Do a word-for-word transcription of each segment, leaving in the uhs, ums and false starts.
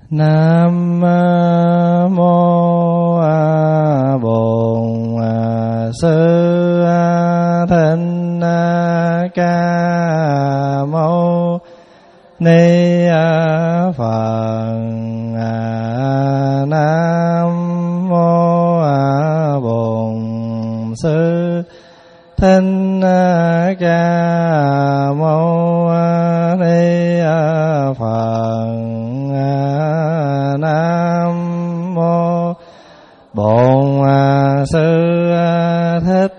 Nam mô Bổn Sư Thích Ca Mâu Ni Phật. Nam mô Bổn Sư Thích Ca Mâu Ni Phật. Nam mô Bổn Sư Thích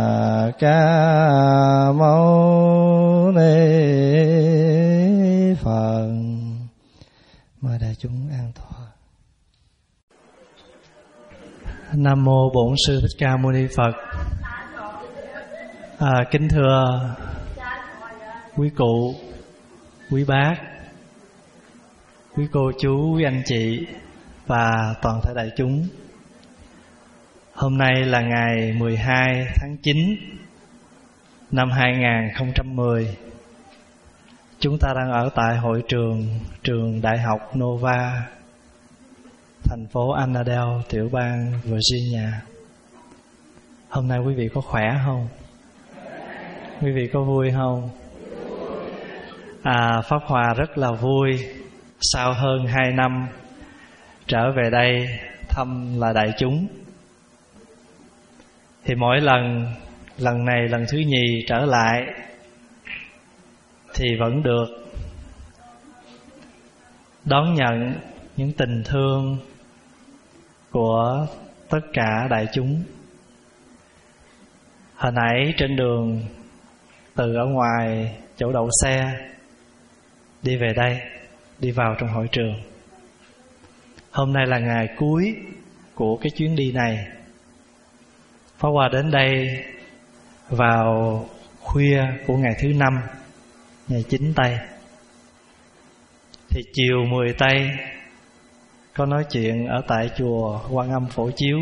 Ca Mâu Ni Phật. Mời đại chúng an tọa. Nam mô Bổn Sư Thích Ca Mâu Ni Phật. À, kính thưa quý cụ, quý bác, quý cô chú, quý anh chị và toàn thể đại chúng. Hôm nay là ngày mười hai tháng chín năm hai nghìn không trăm mười. Chúng ta đang ở tại hội trường trường Đại học Nova, thành phố Annandale, tiểu bang Virginia. Hôm nay quý vị có khỏe không? Quý vị có vui không? À, Pháp Hòa rất là vui. Sau hơn hai năm trở về đây thăm là đại chúng, thì mỗi lần, lần này lần thứ nhì trở lại thì vẫn được đón nhận những tình thương của tất cả đại chúng. Hồi nãy trên đường từ ở ngoài chỗ đậu xe đi về đây, đi vào trong hội trường. Hôm nay là ngày cuối của cái chuyến đi này. Pháp Hòa đến đây vào khuya của ngày thứ năm, ngày chín tây. Thì chiều mười tây có nói chuyện ở tại chùa Quan Âm Phổ Chiếu.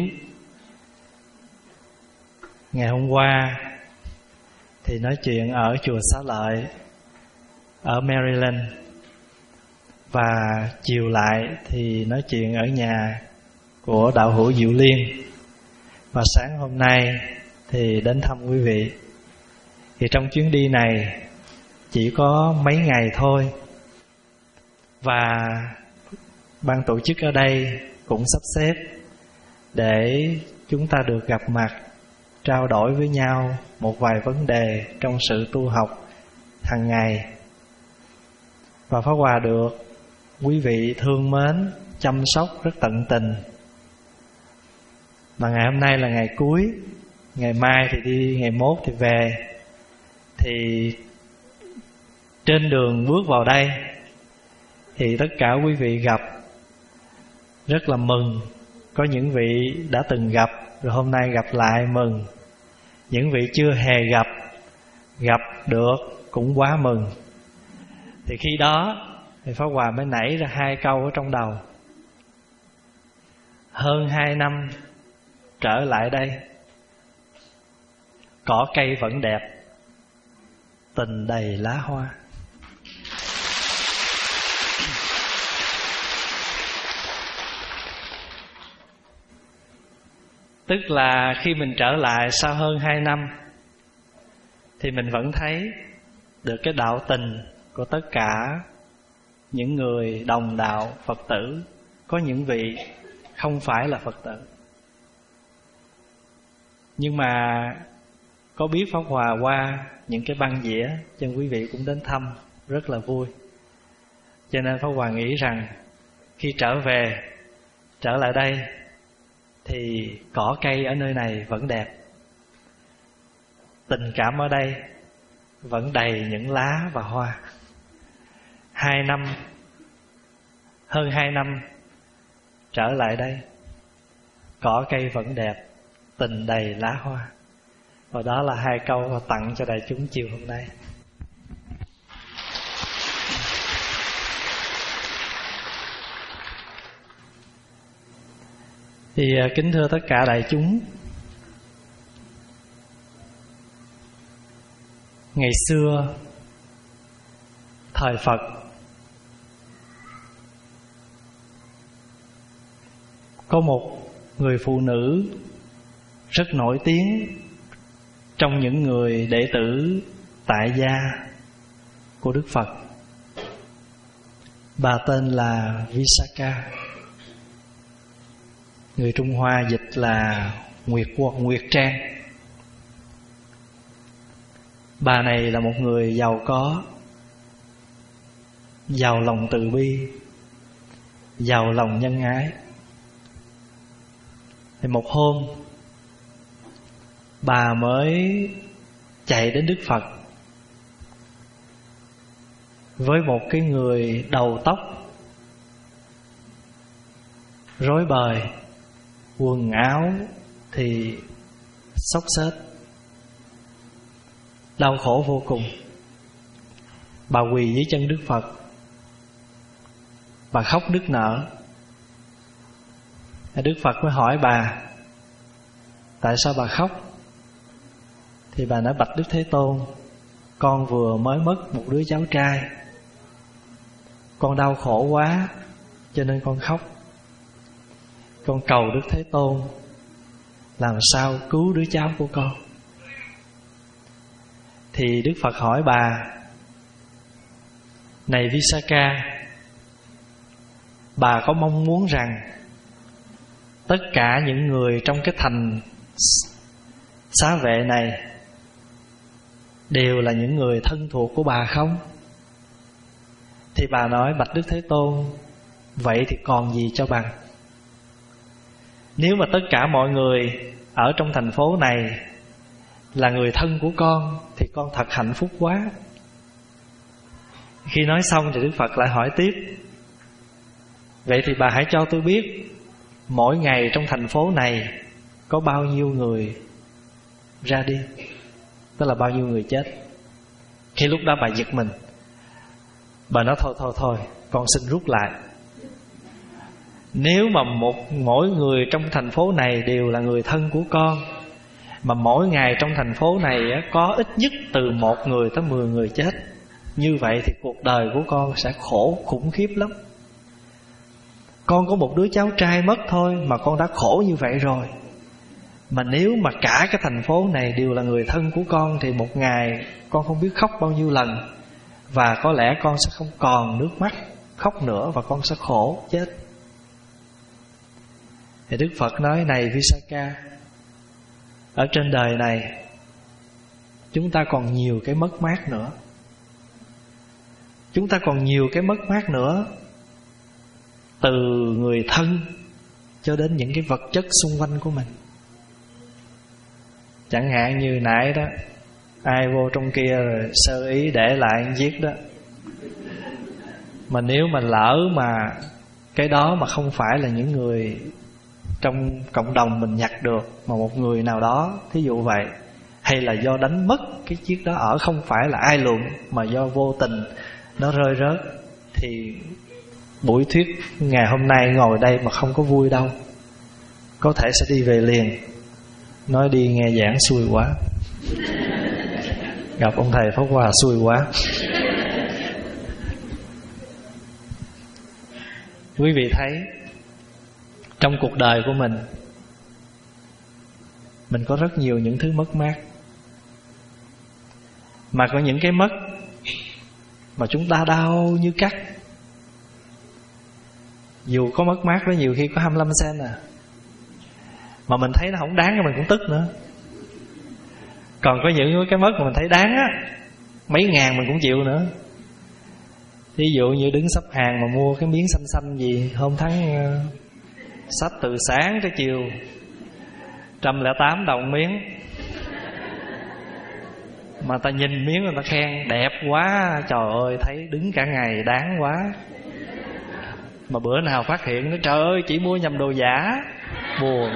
Ngày hôm qua thì nói chuyện ở chùa Xá Lợi ở Maryland. Và chiều lại thì nói chuyện ở nhà của đạo hữu Diệu Liên. Và sáng hôm nay thì đến thăm quý vị. Thì trong chuyến đi này chỉ có mấy ngày thôi, và ban tổ chức ở đây cũng sắp xếp để chúng ta được gặp mặt, trao đổi với nhau một vài vấn đề trong sự tu học hàng ngày. Và Pháp Hòa được quý vị thương mến, chăm sóc rất tận tình. Mà ngày hôm nay là ngày cuối, ngày mai thì đi, ngày mốt thì về. Thì trên đường bước vào đây thì tất cả quý vị gặp rất là mừng. Có những vị đã từng gặp rồi hôm nay gặp lại mừng. Những vị chưa hề gặp, gặp được cũng quá mừng. Thì khi đó thì Pháp Hòa mới nảy ra hai câu ở trong đầu. Hơn hai năm trở lại đây, cỏ cây vẫn đẹp, tình đầy lá hoa. Tức là khi mình trở lại sau hơn hai năm thì mình vẫn thấy được cái đạo tình của tất cả những người đồng đạo Phật tử. Có những vị không phải là Phật tử, nhưng mà có biết Pháp Hòa qua những cái băng dĩa, cho nên quý vị cũng đến thăm rất là vui. Cho nên Pháp Hòa nghĩ rằng khi trở về, trở lại đây thì cỏ cây ở nơi này vẫn đẹp, tình cảm ở đây vẫn đầy những lá và hoa. Hai năm, hơn hai năm trở lại đây, cỏ cây vẫn đẹp, tình đầy lá hoa. Và đó là hai câu tặng cho đại chúng chiều hôm nay. Thì kính thưa tất cả đại chúng, ngày xưa thời Phật Có một người phụ nữ rất nổi tiếng trong những người đệ tử tại gia của Đức Phật. Bà tên là Visakha, người Trung Hoa dịch là Nguyệt Nguyệt Trang. Bà này là một người giàu có, giàu lòng từ bi, giàu lòng nhân ái. Thì một hôm bà mới chạy đến Đức Phật với một cái người đầu tóc rối bời, quần áo thì xốc xếch, đau khổ vô cùng. Bà quỳ dưới chân Đức Phật, bà khóc nức nở. Đức Phật mới hỏi bà: tại sao bà khóc? Thì bà nói: bạch Đức Thế Tôn, con vừa mới mất một đứa cháu trai, con đau khổ quá cho nên con khóc. Con cầu Đức Thế Tôn làm sao cứu đứa cháu của con. Thì Đức Phật hỏi bà: này Visakha, bà có mong muốn rằng tất cả những người trong cái thành xá vệ này đều là những người thân thuộc của bà không? Thì bà nói: bạch Đức Thế Tôn, vậy thì còn gì cho bằng. Nếu mà tất cả mọi người ở trong thành phố này là người thân của con thì con thật hạnh phúc quá. Khi nói xong thì Đức Phật lại hỏi tiếp: vậy thì bà hãy cho tôi biết mỗi ngày trong thành phố này có bao nhiêu người ra đi, tức là bao nhiêu người chết. Khi lúc đó bà giật mình, bà nói: thôi thôi thôi, con xin rút lại. Nếu mà một mỗi người trong thành phố này đều là người thân của con, mà mỗi ngày trong thành phố này có ít nhất từ một người tới mười người chết, như vậy thì cuộc đời của con sẽ khổ khủng khiếp lắm. Con có một đứa cháu trai mất thôi mà con đã khổ như vậy rồi, mà nếu mà cả cái thành phố này đều là người thân của con thì một ngày con không biết khóc bao nhiêu lần, và có lẽ con sẽ không còn nước mắt khóc nữa, và con sẽ khổ chết. Thì Đức Phật nói: này Visakha, ở trên đời này chúng ta còn nhiều cái mất mát nữa. Chúng ta còn nhiều cái mất mát nữa, từ người thân cho đến những cái vật chất xung quanh của mình. Chẳng hạn như nãy đó, ai vô trong kia rồi sơ ý để lại viết đó, mà nếu mà lỡ mà cái đó mà không phải là những người trong cộng đồng mình nhặt được, mà một người nào đó, thí dụ vậy, hay là do đánh mất cái chiếc đó ở, không phải là ai lụm, mà do vô tình nó rơi rớt, thì buổi thuyết ngày hôm nay ngồi đây mà không có vui đâu, có thể sẽ đi về liền, nói đi nghe giảng xui quá, gặp ông thầy Pháp Hòa xui quá. Quý vị thấy trong cuộc đời của mình, mình có rất nhiều những thứ mất mát, mà có những cái mất mà chúng ta đau như cắt. Dù có mất mát đó, nhiều khi có hai mươi lăm sen à, mà mình thấy nó không đáng thì mình cũng tức nữa. Còn có những cái mất mà mình thấy đáng á, mấy ngàn mình cũng chịu nữa. Ví dụ như đứng sắp hàng mà mua cái miếng xanh xanh gì, hôm tháng uh, sách từ sáng tới chiều một trăm lẻ tám đồng miếng, mà ta nhìn miếng người ta khen đẹp quá, trời ơi thấy đứng cả ngày đáng quá. Mà bữa nào phát hiện nó trời ơi chỉ mua nhầm đồ giả, buồn.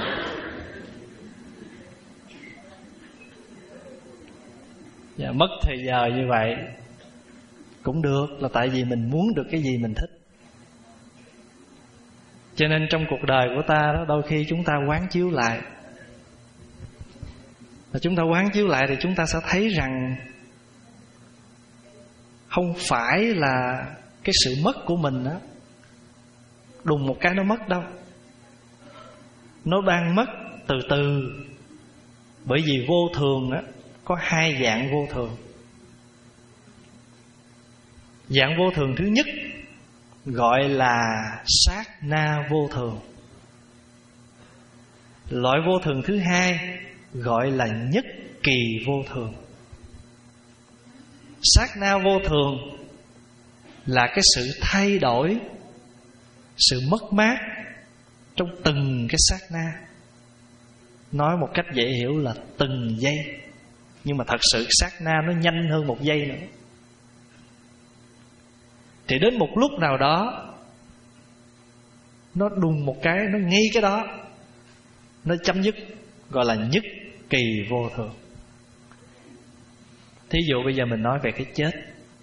Dạ, mất thời giờ như vậy cũng được, là tại vì mình muốn được cái gì mình thích. Cho nên trong cuộc đời của ta đó, đôi khi chúng ta quán chiếu lại, và chúng ta quán chiếu lại thì chúng ta sẽ thấy rằng không phải là cái sự mất của mình đó, đùng một cái nó mất đâu. nó đang mất từ từ. Bởi vì vô thường á, có hai dạng vô thường. Dạng vô thường thứ nhất gọi là sát na vô thường. Loại vô thường thứ hai gọi là nhất kỳ vô thường. Sát na vô thường là cái sự thay đổi, sự mất mát trong từng cái sát na. Nói một cách dễ hiểu là từng giây. Nhưng mà thật sự sát na nó nhanh hơn một giây nữa. Thì đến một lúc nào đó, nó đùng một cái, nó ngay cái đó, nó chấm dứt, gọi là nhất kỳ vô thường. Thí dụ bây giờ mình nói về cái chết.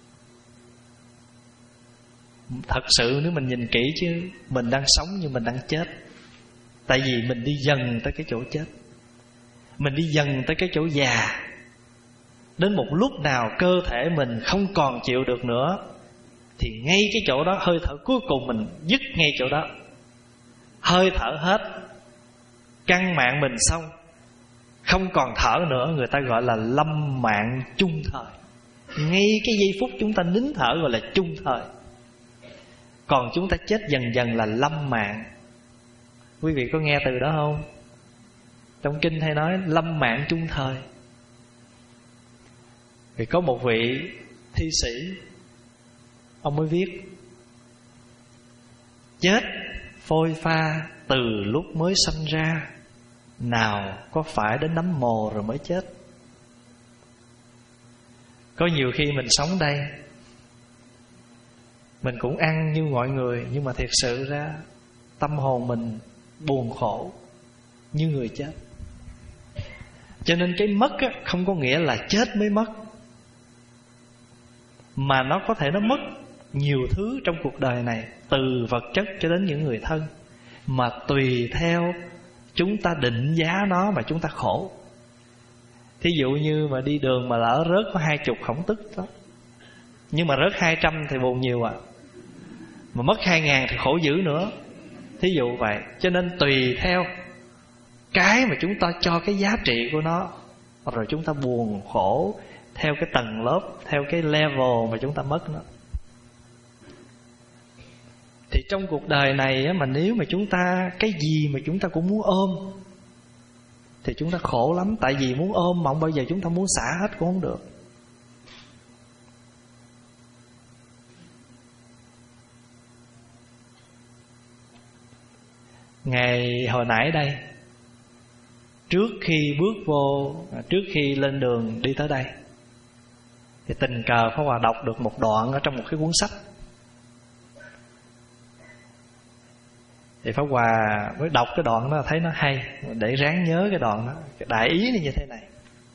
Thật sự nếu mình nhìn kỹ chứ, mình đang sống nhưng mình đang chết. Tại vì mình đi dần tới cái chỗ chết, mình đi dần tới cái chỗ già. Đến một lúc nào cơ thể mình không còn chịu được nữa, thì ngay cái chỗ đó, hơi thở cuối cùng mình dứt ngay chỗ đó. Hơi thở hết, căng mạng mình xong, không còn thở nữa, người ta gọi là lâm mạng chung thời. Ngay cái giây phút chúng ta nín thở gọi là chung thời. Còn chúng ta chết dần dần là lâm mạng. Quý vị có nghe từ đó không? Trong kinh hay nói lâm mạng chung thời. Thì có một vị thi sĩ, ông mới viết: chết phôi pha từ lúc mới sanh ra, nào có phải đến nắm mồ rồi mới chết. Có nhiều khi mình sống đây, mình cũng ăn như mọi người, nhưng mà thiệt sự ra tâm hồn mình buồn khổ như người chết. Cho nên cái mất á, không có nghĩa là chết mới mất, mà nó có thể nó mất nhiều thứ trong cuộc đời này, từ vật chất cho đến những người thân, mà tùy theo chúng ta định giá nó mà chúng ta khổ. Thí dụ như mà đi đường mà lỡ rớt có hai chục không tức đó, nhưng mà rớt hai trăm thì buồn nhiều à. Mà mất hai ngàn thì khổ dữ nữa. Thí dụ vậy. Cho nên tùy theo cái mà chúng ta cho cái giá trị của nó, rồi chúng ta buồn khổ theo cái tầng lớp, theo cái level mà chúng ta mất nó. Thì trong cuộc đời này á, mà nếu mà chúng ta cái gì mà chúng ta cũng muốn ôm thì chúng ta khổ lắm. Tại vì muốn ôm mà không bao giờ chúng ta muốn xả hết cũng không được. Ngày hồi nãy đây, trước khi bước vô, trước khi lên đường đi tới đây, thì tình cờ Pháp Hòa đọc được một đoạn ở trong một cái cuốn sách. Thì Pháp Hòa mới đọc cái đoạn đó thấy nó hay, để ráng nhớ cái đoạn đó. Cái đại ý này như thế này: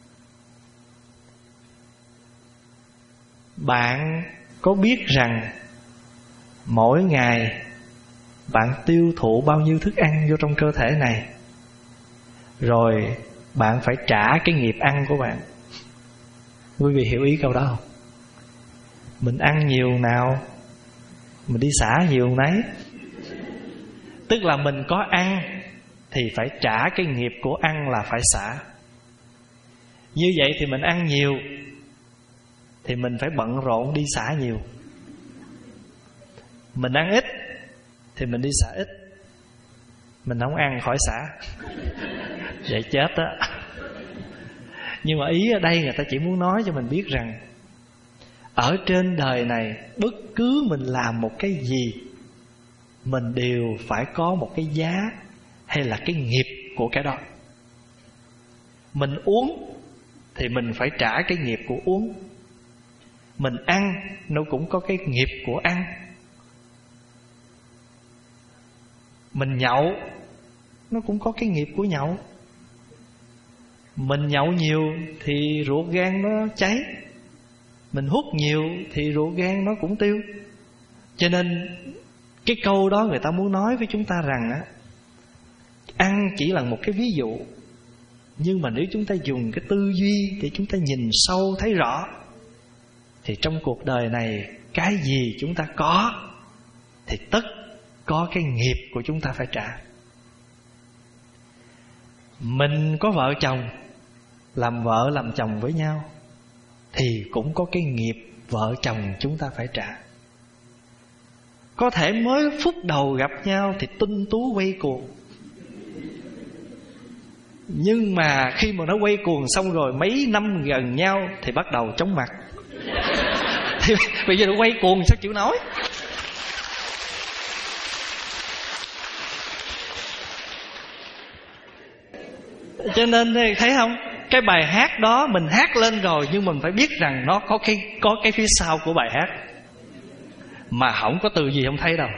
bạn có biết rằng mỗi ngày bạn tiêu thụ bao nhiêu thức ăn vô trong cơ thể này, rồi bạn phải trả cái nghiệp ăn của bạn. Quý vị hiểu ý câu đó không? Mình ăn nhiều nào, mình đi xả nhiều nấy. Tức là mình có ăn thì phải trả cái nghiệp của ăn là phải xả. Như vậy thì mình ăn nhiều thì mình phải bận rộn đi xả nhiều. Mình ăn ít thì mình đi xả ít. Mình không ăn khỏi xả, vậy chết á. Nhưng mà ý ở đây người ta chỉ muốn nói cho mình biết rằng ở trên đời này, bất cứ mình làm một cái gì, mình đều phải có một cái giá hay là cái nghiệp của cái đó. Mình uống thì mình phải trả cái nghiệp của uống. Mình ăn nó cũng có cái nghiệp của ăn. Mình nhậu nó cũng có cái nghiệp của nhậu. Mình nhậu nhiều thì ruột gan nó cháy. Mình hút nhiều thì ruột gan nó cũng tiêu. Cho nên cái câu đó người ta muốn nói với chúng ta rằng á, ăn chỉ là một cái ví dụ, nhưng mà nếu chúng ta dùng cái tư duy để chúng ta nhìn sâu thấy rõ, thì trong cuộc đời này cái gì chúng ta có thì tất có cái nghiệp của chúng ta phải trả. mình có vợ chồng, làm vợ làm chồng với nhau, thì cũng có cái nghiệp vợ chồng chúng ta phải trả. Có thể mới phút đầu gặp nhau thì tinh tú quay cuồng, nhưng mà khi mà nó quay cuồng xong rồi mấy năm gần nhau thì bắt đầu chóng mặt. Thì bây giờ nó quay cuồng sao chịu nói. Cho nên thấy không, cái bài hát đó mình hát lên rồi, nhưng mình phải biết rằng nó có cái có cái phía sau của bài hát mà không có từ gì không thấy đâu.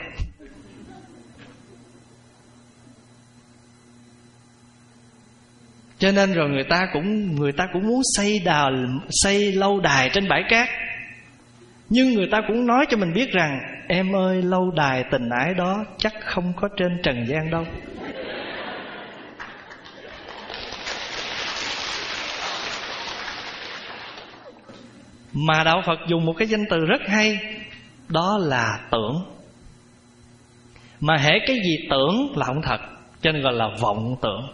Cho nên rồi người ta cũng người ta cũng muốn xây đà xây lâu đài trên bãi cát, nhưng người ta cũng nói cho mình biết rằng em ơi, lâu đài tình ái đó chắc không có trên trần gian đâu. Mà đạo Phật dùng một cái danh từ rất hay, đó là tưởng. Mà hễ cái gì tưởng là không thật, cho nên gọi là vọng tưởng.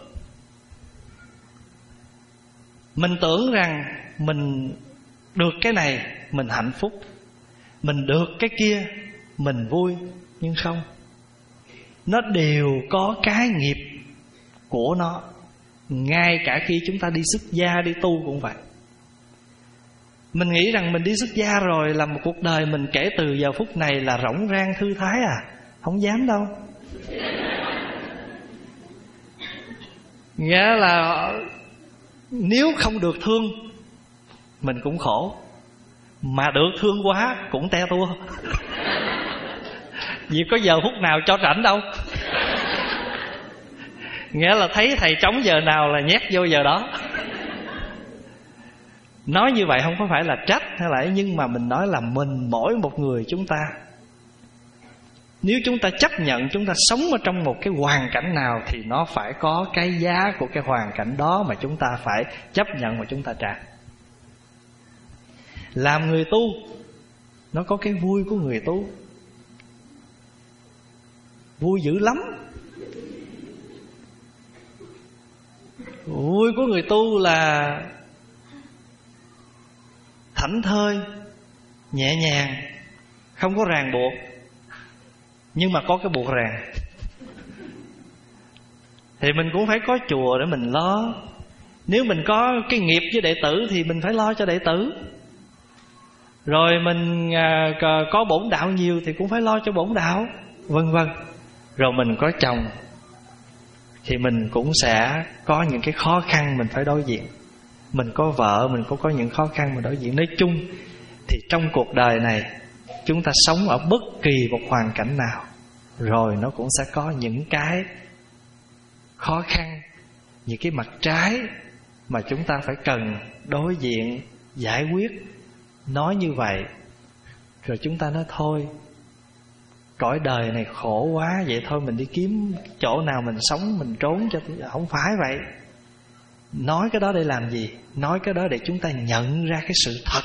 Mình tưởng rằng mình được cái này mình hạnh phúc, mình được cái kia mình vui, nhưng không. Nó đều có cái nghiệp của nó. Ngay cả khi chúng ta đi xuất gia, đi tu cũng vậy. Mình nghĩ rằng mình đi xuất gia rồi là một cuộc đời mình kể từ giờ phút này là rỗng rang thư thái à. Không dám đâu. Nghĩa là nếu không được thương mình cũng khổ, mà được thương quá cũng te tua. Vì có giờ phút nào cho rảnh đâu. Nghĩa là thấy thầy trống giờ nào là nhét vô giờ đó. Nói như vậy không có phải là trách hay là, nhưng mà mình nói là mình mỗi một người chúng ta, nếu chúng ta chấp nhận chúng ta sống ở trong một cái hoàn cảnh nào thì nó phải có cái giá của cái hoàn cảnh đó mà chúng ta phải chấp nhận và chúng ta trả. Làm người tu nó có cái vui của người tu, vui dữ lắm. Vui của người tu là thảnh thơi, nhẹ nhàng, không có ràng buộc, nhưng mà có cái buộc ràng. Thì mình cũng phải có chùa để mình lo. Nếu mình có cái nghiệp với đệ tử thì mình phải lo cho đệ tử. Rồi mình à, có bổn đạo nhiều thì cũng phải lo cho bổn đạo, vân vân. Rồi mình có chồng thì mình cũng sẽ có những cái khó khăn mình phải đối diện. Mình có vợ, mình cũng có những khó khăn mình đối diện. Nói chung thì trong cuộc đời này chúng ta sống ở bất kỳ một hoàn cảnh nào, rồi nó cũng sẽ có những cái khó khăn, những cái mặt trái mà chúng ta phải cần đối diện, giải quyết. Nói như vậy rồi chúng ta nói thôi, cõi đời này khổ quá, vậy thôi mình đi kiếm chỗ nào mình sống, mình trốn cho. Không phải vậy. Nói cái đó để làm gì? Nói cái đó để chúng ta nhận ra cái sự thật.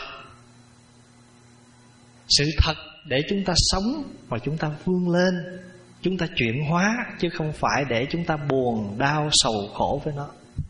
Sự thật để chúng ta sống và chúng ta vươn lên, chúng ta chuyển hóa, chứ không phải để chúng ta buồn, đau, sầu khổ với nó.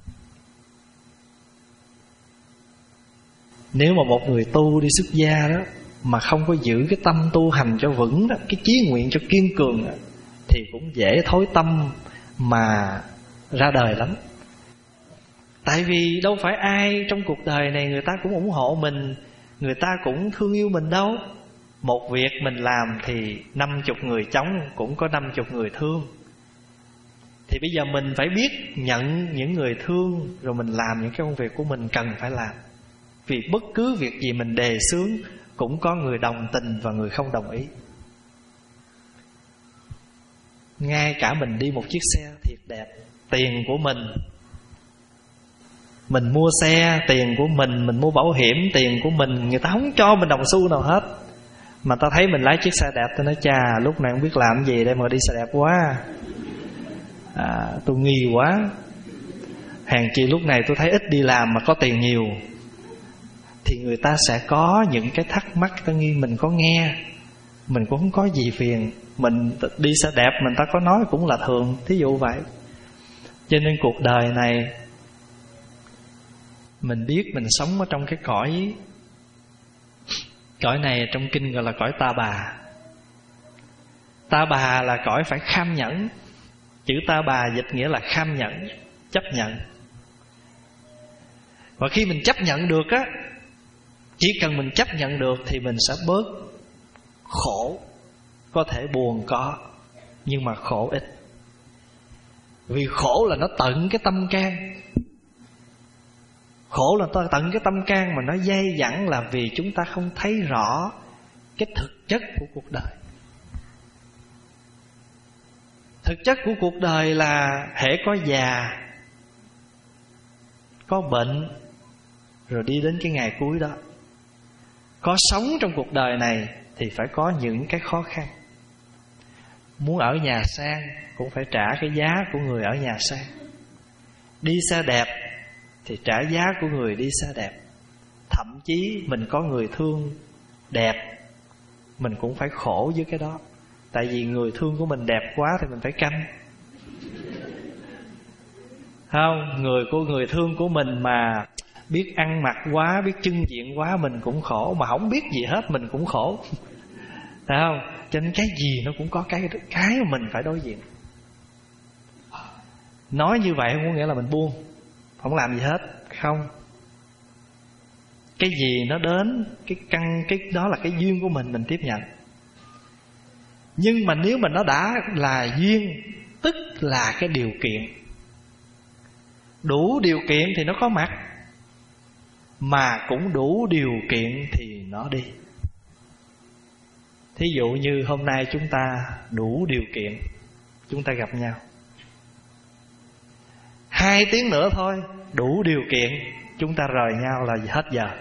Nếu mà một người tu đi xuất gia đó mà không có giữ cái tâm tu hành cho vững đó, cái chí nguyện cho kiên cường đó, thì cũng dễ thối tâm mà ra đời lắm. Tại vì đâu phải ai trong cuộc đời này người ta cũng ủng hộ mình, người ta cũng thương yêu mình đâu. Một việc mình làm thì năm chục người chống, cũng có năm chục người thương. Thì bây giờ mình phải biết nhận những người thương, rồi mình làm những cái công việc của mình cần phải làm. Vì bất cứ việc gì mình đề xướng cũng có người đồng tình và người không đồng ý. Ngay cả mình đi một chiếc xe thiệt đẹp, tiền của mình, mình mua xe, tiền của mình, mình mua bảo hiểm, tiền của mình, người ta không cho mình đồng xu nào hết. Mà ta thấy mình lái chiếc xe đẹp, tôi nói chà, lúc này không biết làm gì đây mà đi xe đẹp quá à, tôi nghi quá. Hèn chi lúc này tôi thấy ít đi làm mà có tiền nhiều. Thì người ta sẽ có những cái thắc mắc, ta nghi mình có nghe, mình cũng không có gì phiền. Mình đi xe đẹp mình ta có nói cũng là thường, thí dụ vậy. Cho nên cuộc đời này mình biết mình sống ở trong cái cõi Cõi này trong kinh gọi là cõi ta bà. Ta bà là cõi phải kham nhẫn. Chữ ta bà dịch nghĩa là kham nhẫn, chấp nhận. Và khi mình chấp nhận được á, chỉ cần mình chấp nhận được thì mình sẽ bớt khổ. Có thể buồn có, nhưng mà khổ ít. Vì khổ là nó tận cái tâm can. Khổ là tận cái tâm can mà nó dai dẳng, là vì chúng ta không thấy rõ cái thực chất của cuộc đời. Thực chất của cuộc đời là hễ có già, có bệnh, rồi đi đến cái ngày cuối đó. Có sống trong cuộc đời này thì phải có những cái khó khăn. Muốn ở nhà sang cũng phải trả cái giá của người ở nhà sang. Đi xe đẹp thì trả giá của người đi xe đẹp. Thậm chí mình có người thương đẹp, mình cũng phải khổ với cái đó. Tại vì người thương của mình đẹp quá thì mình phải canh. Không, người của người thương của mình mà biết ăn mặc quá, biết trưng diện quá, mình cũng khổ. Mà không biết gì hết mình cũng khổ. Thấy không? Cho nên cái gì nó cũng có cái cái mà mình phải đối diện. Nói như vậy không có nghĩa là mình buông, không làm gì hết. Không. Cái gì nó đến, cái căn, cái đó là cái duyên của mình, mình tiếp nhận. Nhưng mà nếu mà nó đã là duyên, tức là cái điều kiện. Đủ điều kiện thì nó có mặt, mà cũng đủ điều kiện thì nó đi. Thí dụ như hôm nay chúng ta đủ điều kiện, chúng ta gặp nhau. Hai tiếng nữa thôi, đủ điều kiện, chúng ta rời nhau là hết giờ.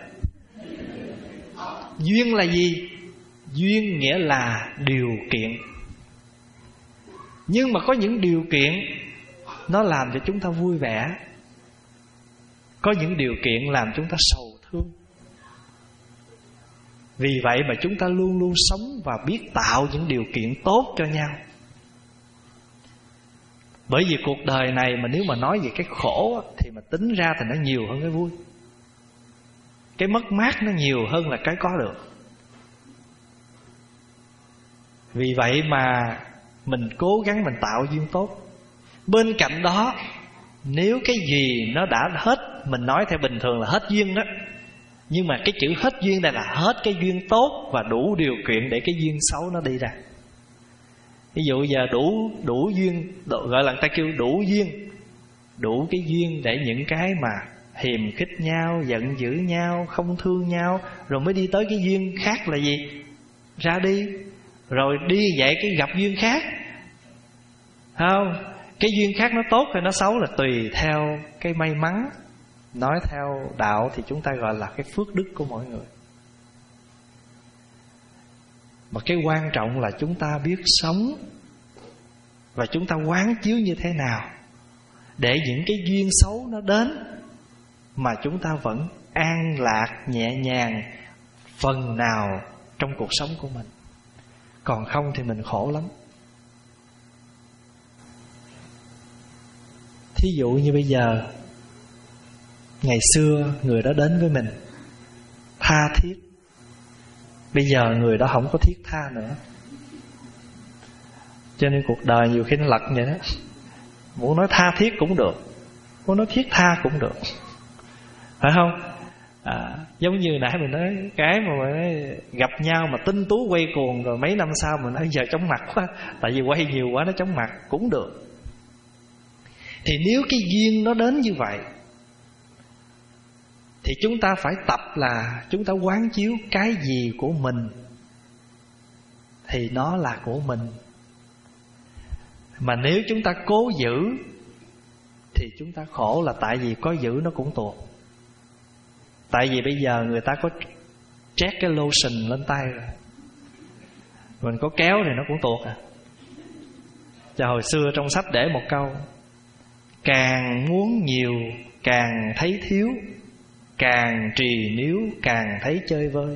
Duyên là gì? Duyên nghĩa là điều kiện. Nhưng mà có những điều kiện nó làm cho chúng ta vui vẻ, có những điều kiện làm chúng ta sầu thương. Vì vậy mà chúng ta luôn luôn sống và biết tạo những điều kiện tốt cho nhau. Bởi vì cuộc đời này mà nếu mà nói về cái khổ thì mà tính ra thì nó nhiều hơn cái vui. Cái mất mát nó nhiều hơn là cái có được. Vì vậy mà mình cố gắng mình tạo duyên tốt. Bên cạnh đó, nếu cái gì nó đã hết, mình nói theo bình thường là hết duyên đó, nhưng mà cái chữ hết duyên đây là hết cái duyên tốt và đủ điều kiện để cái duyên xấu nó đi ra. Ví dụ giờ đủ đủ duyên, gọi là người ta kêu đủ duyên, đủ cái duyên để những cái mà hiềm khích nhau, giận dữ nhau, không thương nhau, rồi mới đi tới cái duyên khác là gì? Ra đi. Rồi đi vậy cái gặp duyên khác. Không? Cái duyên khác nó tốt hay nó xấu là tùy theo cái may mắn. Nói theo đạo thì chúng ta gọi là cái phước đức của mỗi người. Mà cái quan trọng là chúng ta biết sống, và chúng ta quán chiếu như thế nào để những cái duyên xấu nó đến mà chúng ta vẫn an lạc, nhẹ nhàng phần nào trong cuộc sống của mình. Còn không thì mình khổ lắm. Thí dụ như bây giờ, ngày xưa người đó đến với mình tha thiết, bây giờ người đó không có thiết tha nữa. Cho nên cuộc đời nhiều khi nó lật vậy đó. Muốn nói tha thiết cũng được, muốn nói thiết tha cũng được, phải không? À, giống như nãy mình nói cái mà mình gặp nhau mà tinh tú quay cuồng, rồi mấy năm sau mình nói giờ chóng mặt quá, tại vì quay nhiều quá nó chóng mặt, cũng được. Thì nếu cái duyên nó đến như vậy thì chúng ta phải tập là chúng ta quán chiếu cái gì của mình thì nó là của mình. Mà nếu chúng ta cố giữ thì chúng ta khổ, là tại vì có giữ nó cũng tuột. Tại vì bây giờ người ta có trét cái lotion lên tay rồi, mình có kéo thì nó cũng tuột à. Cho hồi xưa trong sách để một câu: càng muốn nhiều càng thấy thiếu, càng trì níu càng thấy chơi vơi.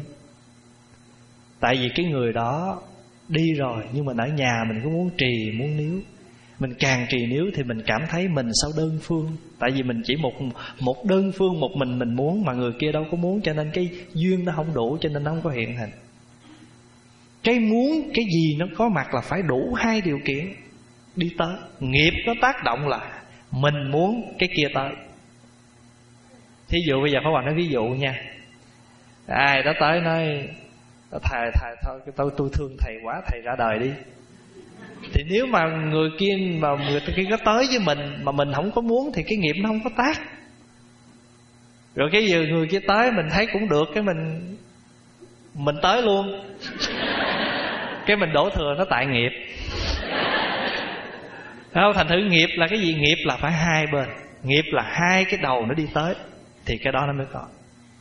Tại vì cái người đó đi rồi, nhưng mà ở nhà mình cứ muốn trì muốn níu. Mình càng trì níu thì mình cảm thấy mình sao đơn phương. Tại vì mình chỉ một một đơn phương, một mình mình muốn, mà người kia đâu có muốn. Cho nên cái duyên nó không đủ, cho nên nó không có hiện hình. Cái muốn, cái gì nó có mặt là phải đủ hai điều kiện đi tới. Nghiệp nó tác động là mình muốn cái kia tới. Thí dụ bây giờ Pháp Hòa nói ví dụ nha. Ai đó tới nói thầy thầy thôi tôi tôi thương thầy quá, thầy ra đời đi. Thì nếu mà người kia mà người kia có tới với mình mà mình không có muốn thì cái nghiệp nó không có tác. Rồi cái giờ người kia tới mình thấy cũng được, cái mình mình tới luôn. Cái mình đổ thừa nó tại nghiệp. Không, thành thử nghiệp là cái gì? Nghiệp là phải hai bên. Nghiệp là hai cái đầu nó đi tới thì cái đó nó mới có.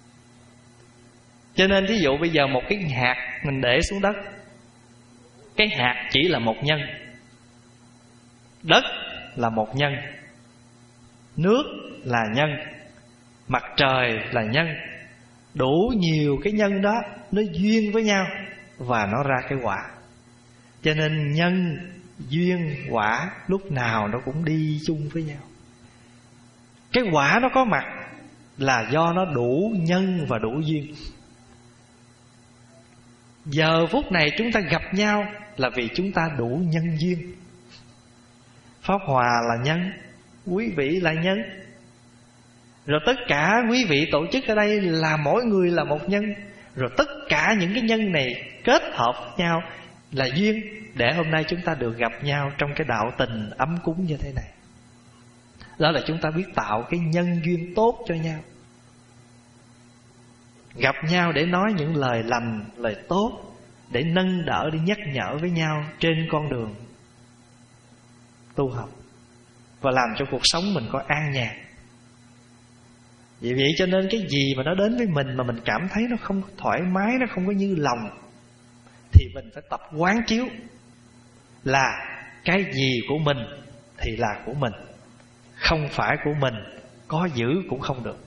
Cho nên ví dụ bây giờ một cái hạt mình để xuống đất, cái hạt chỉ là một nhân, đất là một nhân, nước là nhân, mặt trời là nhân. Đủ nhiều cái nhân đó nó duyên với nhau và nó ra cái quả. Cho nên nhân, duyên, quả lúc nào nó cũng đi chung với nhau. Cái quả nó có mặt là do nó đủ nhân và đủ duyên. Giờ phút này chúng ta gặp nhau là vì chúng ta đủ nhân duyên. Pháp Hòa là nhân, quý vị là nhân. Rồi tất cả quý vị tổ chức ở đây là mỗi người là một nhân. Rồi tất cả những cái nhân này kết hợp với nhau là duyên, để hôm nay chúng ta được gặp nhau trong cái đạo tình ấm cúng như thế này. Đó là chúng ta biết tạo cái nhân duyên tốt cho nhau. Gặp nhau để nói những lời lành, lời tốt, để nâng đỡ, để nhắc nhở với nhau trên con đường tu học, và làm cho cuộc sống mình có an nhàn. Vì vậy cho nên cái gì mà nó đến với mình mà mình cảm thấy nó không thoải mái, nó không có như lòng, thì mình phải tập quán chiếu là cái gì của mình thì là của mình, không phải của mình, có giữ cũng không được.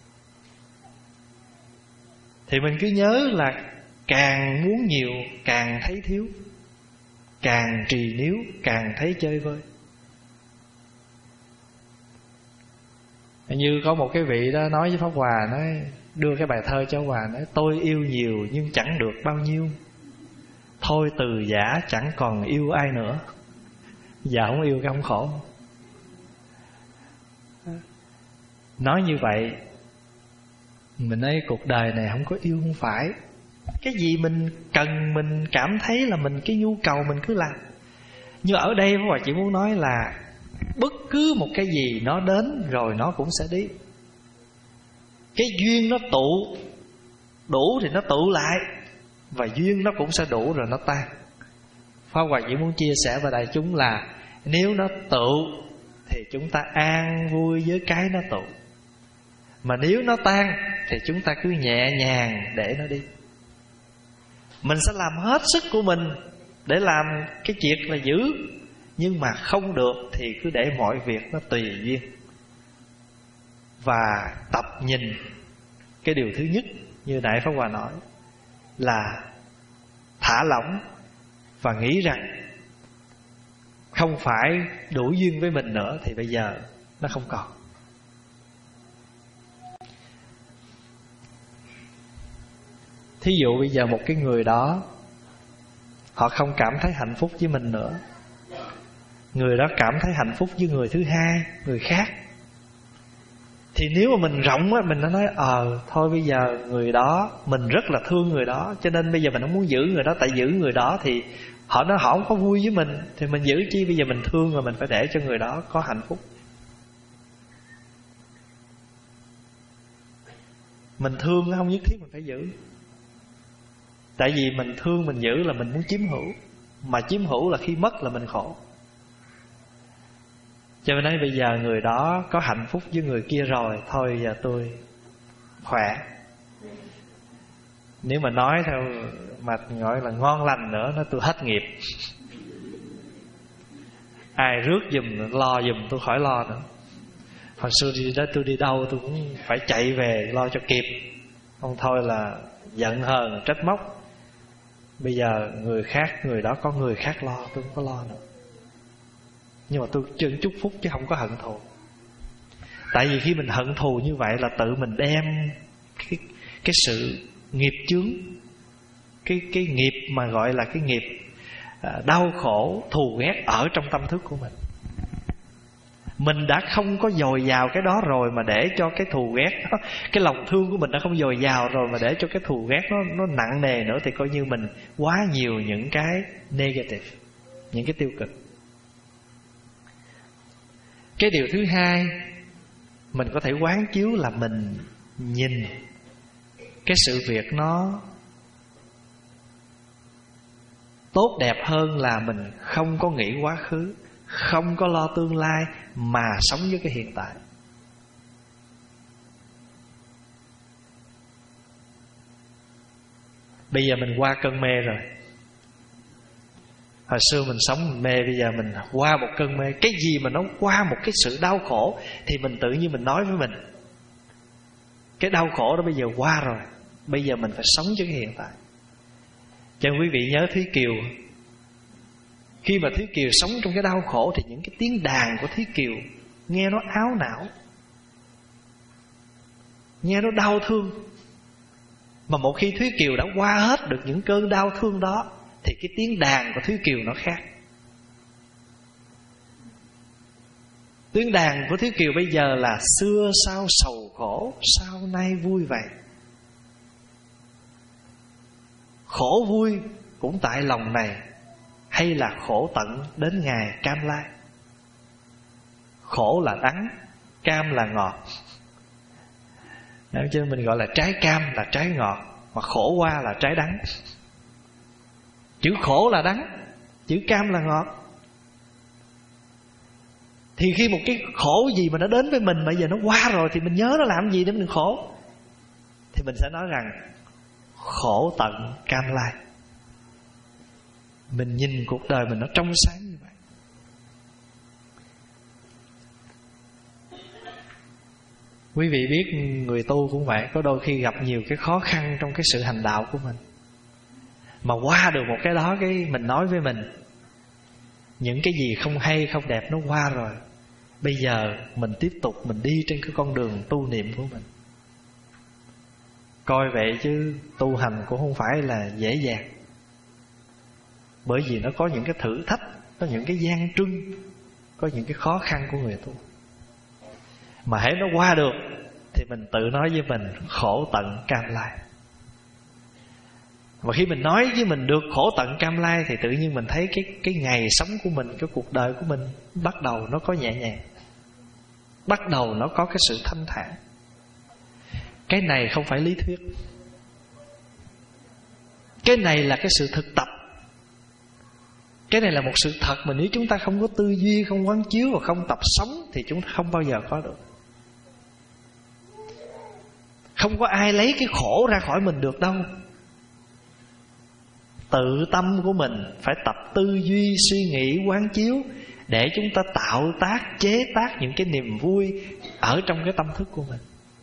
Thì mình cứ nhớ là càng muốn nhiều càng thấy thiếu, càng trì níu càng thấy chơi vơi. Như có một cái vị đó nói với Pháp Hòa, nói đưa cái bài thơ cho Hòa, nói tôi yêu nhiều nhưng chẳng được bao nhiêu, thôi từ giả chẳng còn yêu ai nữa. Dạ không yêu cái không khổ. Nói như vậy mình nói cuộc đời này không có yêu không phải. Cái gì mình cần, mình cảm thấy là mình cái nhu cầu mình cứ làm. Nhưng ở đây Pháp Hòa chỉ muốn nói là bất cứ một cái gì nó đến rồi nó cũng sẽ đi. Cái duyên nó tụ đủ thì nó tụ lại, và duyên nó cũng sẽ đủ rồi nó tan. Pháp Hòa chỉ muốn chia sẻ với đại chúng là nếu nó tụ thì chúng ta an vui với cái nó tụ, mà nếu nó tan thì chúng ta cứ nhẹ nhàng để nó đi. Mình sẽ làm hết sức của mình để làm cái chuyện là giữ, nhưng mà không được thì cứ để mọi việc nó tùy duyên. Và tập nhìn cái điều thứ nhất như nãy Pháp Hòa nói là thả lỏng và nghĩ rằng không phải đủ duyên với mình nữa thì bây giờ nó không còn. Thí dụ bây giờ một cái người đó họ không cảm thấy hạnh phúc với mình nữa, người đó cảm thấy hạnh phúc với người thứ hai, người khác, thì nếu mà mình rộng á, mình nó nói ờ thôi bây giờ người đó mình rất là thương người đó, cho nên bây giờ mình không muốn giữ người đó, tại giữ người đó thì họ nó họ không có vui với mình, thì mình giữ chi, bây giờ mình thương rồi mình phải để cho người đó có hạnh phúc. Mình thương không nhất thiết mình phải giữ. Tại vì mình thương mình giữ là mình muốn chiếm hữu, mà chiếm hữu là khi mất là mình khổ. Cho nên bây giờ người đó có hạnh phúc với người kia rồi, thôi giờ tôi khỏe. Nếu mà nói theo mà gọi là ngon lành nữa, nó tôi hết nghiệp. Ai rước giùm, lo giùm tôi khỏi lo nữa. Hồi xưa đi đó tôi đi đâu tôi cũng phải chạy về lo cho kịp, không thôi là giận hờn trách móc. Bây giờ người khác, người đó có người khác lo, tôi không có lo nữa. nhưng mà tôi chân chúc phúc chứ không có hận thù. Tại vì khi mình hận thù như vậy là tự mình đem cái, cái sự nghiệp chướng, Cái, cái nghiệp mà gọi là cái nghiệp à, đau khổ, thù ghét ở trong tâm thức của mình. Mình đã không có dồi dào cái đó rồi mà để cho cái thù ghét đó, cái lòng thương của mình đã không dồi dào rồi mà để cho cái thù ghét nó, nó nặng nề nữa, thì coi như mình quá nhiều những cái negative, những cái tiêu cực. Cái điều thứ hai mình có thể quán chiếu là mình nhìn cái sự việc nó tốt đẹp hơn là mình không có nghĩ quá khứ, không có lo tương lai, mà sống với cái hiện tại. Bây giờ mình qua cơn mê rồi. Hồi xưa mình sống mình mê, bây giờ mình qua một cơn mê. Cái gì mà nó qua một cái sự đau khổ thì mình tự nhiên mình nói với mình, cái đau khổ đó bây giờ qua rồi, bây giờ mình phải sống cho cái hiện tại. Cho quý vị nhớ Thúy Kiều. Khi mà Thúy Kiều sống trong cái đau khổ thì những cái tiếng đàn của Thúy Kiều nghe nó áo não, nghe nó đau thương. Mà một khi Thúy Kiều đã qua hết được những cơn đau thương đó thì cái tiếng đàn của Thúy Kiều nó khác. Tiếng đàn của Thúy Kiều bây giờ là xưa sao sầu khổ, sao nay vui vậy. Khổ vui cũng tại lòng này, hay là khổ tận đến ngày cam lai. Khổ là đắng, cam là ngọt. Cho nên mình gọi là trái cam là trái ngọt, mà khổ qua là trái đắng. Chữ khổ là đắng, chữ cam là ngọt. Thì khi một cái khổ gì mà nó đến với mình, bây giờ nó qua rồi, thì mình nhớ nó làm gì để mình khổ. Thì mình sẽ nói rằng khổ tận cam lai. Mình nhìn cuộc đời mình nó trong sáng như vậy. Quý vị biết người tu cũng vậy, có đôi khi gặp nhiều cái khó khăn trong cái sự hành đạo của mình, mà qua được một cái đó, cái mình nói với mình, những cái gì không hay không đẹp nó qua rồi, bây giờ mình tiếp tục mình đi trên cái con đường tu niệm của mình. Coi vậy chứ tu hành cũng không phải là dễ dàng, bởi vì nó có những cái thử thách, có những cái gian truân, có những cái khó khăn của người tu. Mà hễ nó qua được thì mình tự nói với mình khổ tận cam lai. Và khi mình nói với mình được khổ tận cam lai thì tự nhiên mình thấy cái, cái ngày sống của mình, cái cuộc đời của mình bắt đầu nó có nhẹ nhàng, bắt đầu nó có cái sự thanh thản. Cái này không phải lý thuyết, cái này là cái sự thực tập. Cái này là một sự thật mà nếu chúng ta không có tư duy, không quán chiếu và không tập sống thì chúng ta không bao giờ có được. Không có ai lấy cái khổ ra khỏi mình được đâu. Tự tâm của mình phải tập tư duy, suy nghĩ, quán chiếu để chúng ta tạo tác, chế tác những cái niềm vui ở trong cái tâm thức của mình.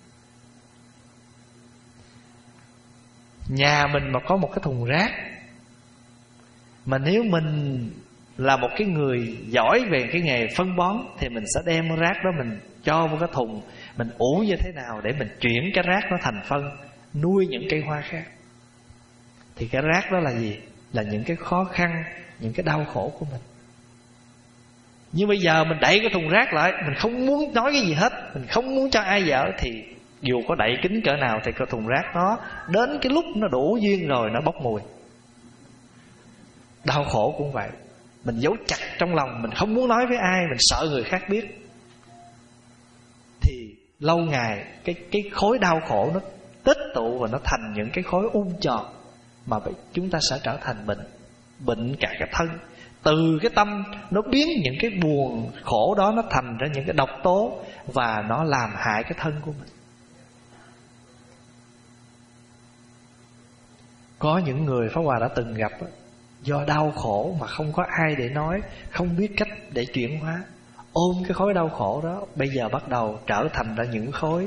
Nhà mình mà có một cái thùng rác, mà nếu mình là một cái người giỏi về cái nghề phân bón thì mình sẽ đem cái rác đó mình cho vào cái thùng, mình ủ như thế nào để mình chuyển cái rác nó thành phân, nuôi những cây hoa khác. Thì cái rác đó là gì? Là những cái khó khăn, những cái đau khổ của mình. Nhưng bây giờ mình đẩy cái thùng rác lại, mình không muốn nói cái gì hết, mình không muốn cho ai dở, thì dù có đẩy kín cỡ nào thì cái thùng rác nó đến cái lúc nó đủ duyên rồi nó bốc mùi. Đau khổ cũng vậy. Mình giấu chặt trong lòng, mình không muốn nói với ai, mình sợ người khác biết, thì lâu ngày cái, cái khối đau khổ nó tích tụ và nó thành những cái khối ung tròn, mà chúng ta sẽ trở thành bệnh, bệnh cả cái thân. Từ cái tâm nó biến những cái buồn khổ đó nó thành ra những cái độc tố, và nó làm hại cái thân của mình. Có những người Pháp Hòa đã từng gặp, do đau khổ mà không có ai để nói, không biết cách để chuyển hóa, ôm cái khối đau khổ đó, bây giờ bắt đầu trở thành ra những khối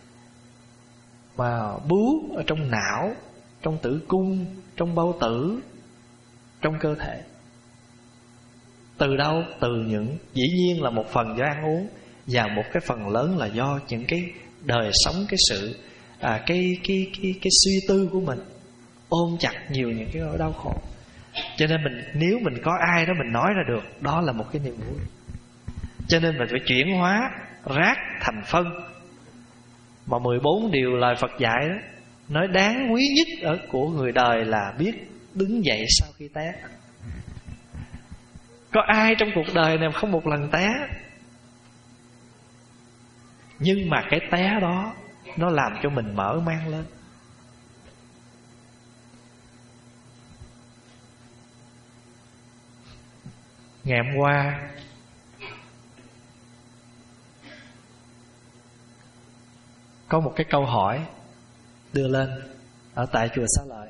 mà bướu ở trong não, trong tử cung, trong bao tử, trong cơ thể. Từ đâu? Từ những, dĩ nhiên là một phần do ăn uống, và một cái phần lớn là do những cái đời sống, cái sự à, cái, cái, cái, cái suy tư của mình ôm chặt nhiều những cái nỗi đau khổ. Cho nên mình, nếu mình có ai đó mình nói ra được, đó là một cái niềm vui. Cho nên mình phải chuyển hóa rác thành phân. Mà mười bốn điều lời Phật dạy đó, nói đáng quý nhất ở của người đời là biết đứng dậy sau khi té. Có ai trong cuộc đời này không một lần té? Nhưng mà cái té đó nó làm cho mình mở mang lên. Ngày hôm qua có một cái câu hỏi đưa lên ở tại chùa Xá Lợi.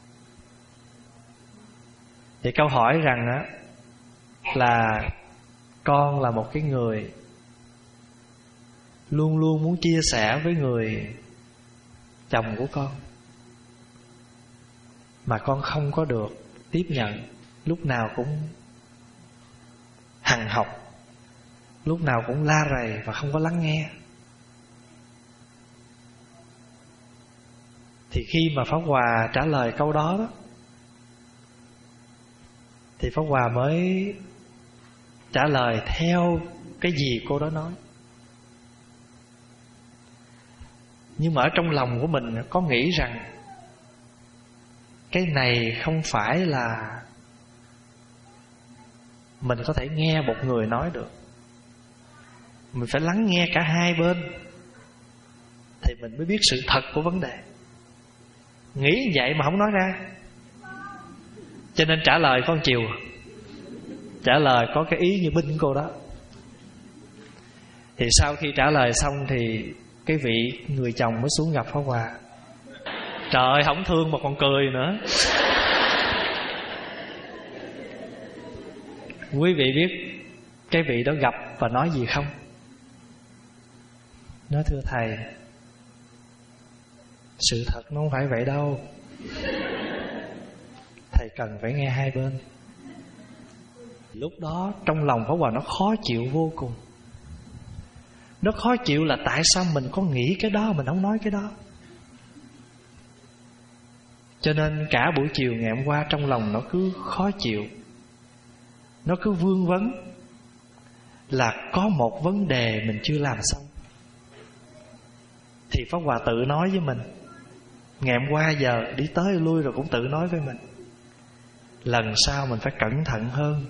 Thì câu hỏi rằng á là con là một cái người luôn luôn muốn chia sẻ với người chồng của con, mà con không có được tiếp nhận, lúc nào cũng hằn học, lúc nào cũng la rầy và không có lắng nghe. Thì khi mà Pháp Hòa trả lời câu đó đó, thì Pháp Hòa mới trả lời theo cái gì cô đó nói. Nhưng mà ở trong lòng của mình có nghĩ rằng cái này không phải là mình có thể nghe một người nói được. Mình phải lắng nghe cả hai bên thì mình mới biết sự thật của vấn đề. Nghĩ vậy mà không nói ra, cho nên trả lời con chiều. Trả lời có cái ý như binh cô đó. Thì sau khi trả lời xong thì cái vị người chồng mới xuống gặp Pháp Hòa. Trời, không thương mà còn cười nữa. Quý vị biết cái vị đó gặp và nói gì không? Nói thưa thầy, sự thật nó không phải vậy đâu, thầy cần phải nghe hai bên. Lúc đó trong lòng Pháp Hòa nó khó chịu vô cùng. Nó khó chịu là tại sao mình có nghĩ cái đó mình không nói cái đó. Cho nên cả buổi chiều ngày hôm qua trong lòng nó cứ khó chịu, nó cứ vương vấn là có một vấn đề mình chưa làm xong. Thì Pháp Hòa tự nói với mình, ngày hôm qua giờ đi tới lui rồi cũng tự nói với mình, lần sau mình phải cẩn thận hơn.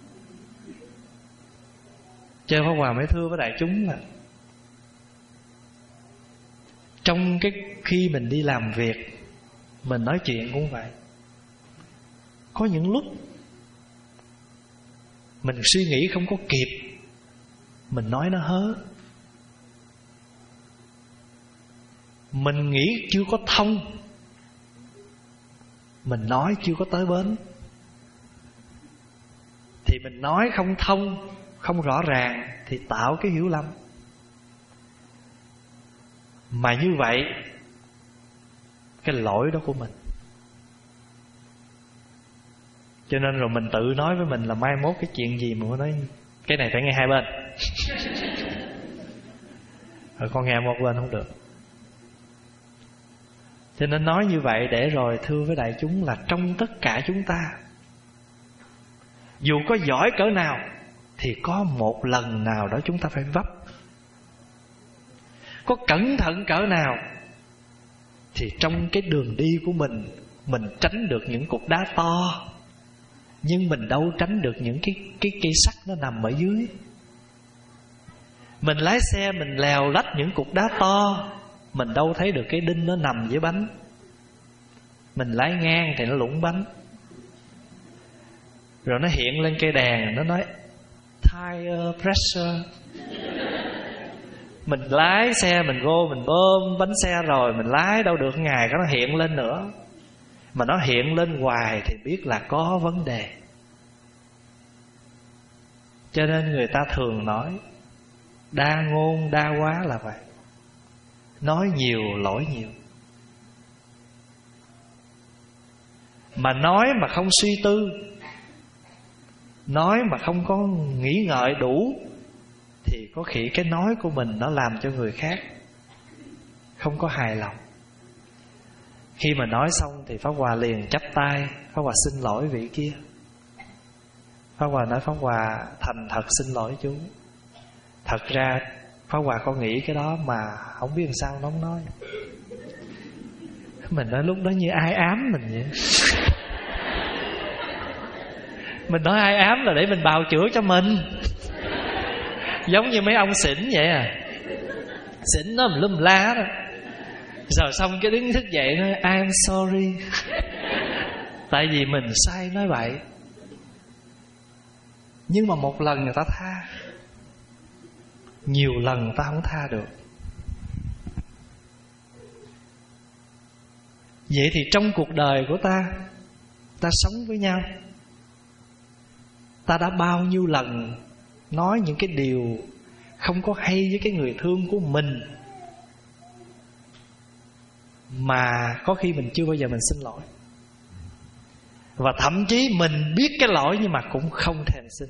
Cho Pháp Hòa mới thưa với đại chúng là trong cái khi mình đi làm việc, mình nói chuyện cũng vậy. Có những lúc mình suy nghĩ không có kịp, mình nói nó hớ. Mình nghĩ chưa có thông, mình nói chưa có tới bến. Thì mình nói không thông, không rõ ràng thì tạo cái hiểu lầm. Mà như vậy cái lỗi đó của mình. Cho nên rồi mình tự nói với mình là mai mốt cái chuyện gì mà nói cái này phải nghe hai bên. Rồi con nghe một bên không được. Cho nên nói như vậy để rồi thưa với đại chúng là trong tất cả chúng ta, dù có giỏi cỡ nào thì có một lần nào đó chúng ta phải vấp. Có cẩn thận cỡ nào thì trong cái đường đi của mình, mình tránh được những cục đá to, nhưng mình đâu tránh được những cái, cái cây sắt nó nằm ở dưới. Mình lái xe mình lèo lách những cục đá to, mình đâu thấy được cái đinh nó nằm dưới bánh. Mình lái ngang thì nó lủng bánh. Rồi nó hiện lên cây đèn, nó nói tire pressure. Mình lái xe mình vô, mình bơm bánh xe rồi mình lái đâu được ngày có nó hiện lên nữa. Mà nó hiện lên hoài thì biết là có vấn đề. Cho nên người ta thường nói đa ngôn đa quá là vậy. Nói nhiều lỗi nhiều. Mà nói mà không suy tư nói mà không có nghĩ ngợi đủ, thì có khi cái nói của mình nó làm cho người khác không có hài lòng. Khi mà nói xong thì Pháp Hòa liền chắp tay, Pháp Hòa xin lỗi vị kia. Pháp Hòa nói: Pháp Hòa thành thật xin lỗi chú. Thật ra Pháp Hòa có nghĩ cái đó mà không biết làm sao nó không nói. Mình nói lúc đó như ai ám mình vậy. Mình nói ai ám là để mình bào chữa cho mình. Giống như mấy ông xỉn vậy à. Xỉn nó lum la đó. Rồi xong cái đứng thức dậy nói I'm sorry. Tại vì mình sai nói bậy. Nhưng mà một lần người ta tha, nhiều lần người ta không tha được. Vậy thì trong cuộc đời của ta, ta sống với nhau, ta đã bao nhiêu lần nói những cái điều không có hay với cái người thương của mình, mà có khi mình chưa bao giờ mình xin lỗi. Và thậm chí mình biết cái lỗi nhưng mà cũng không thèm xin.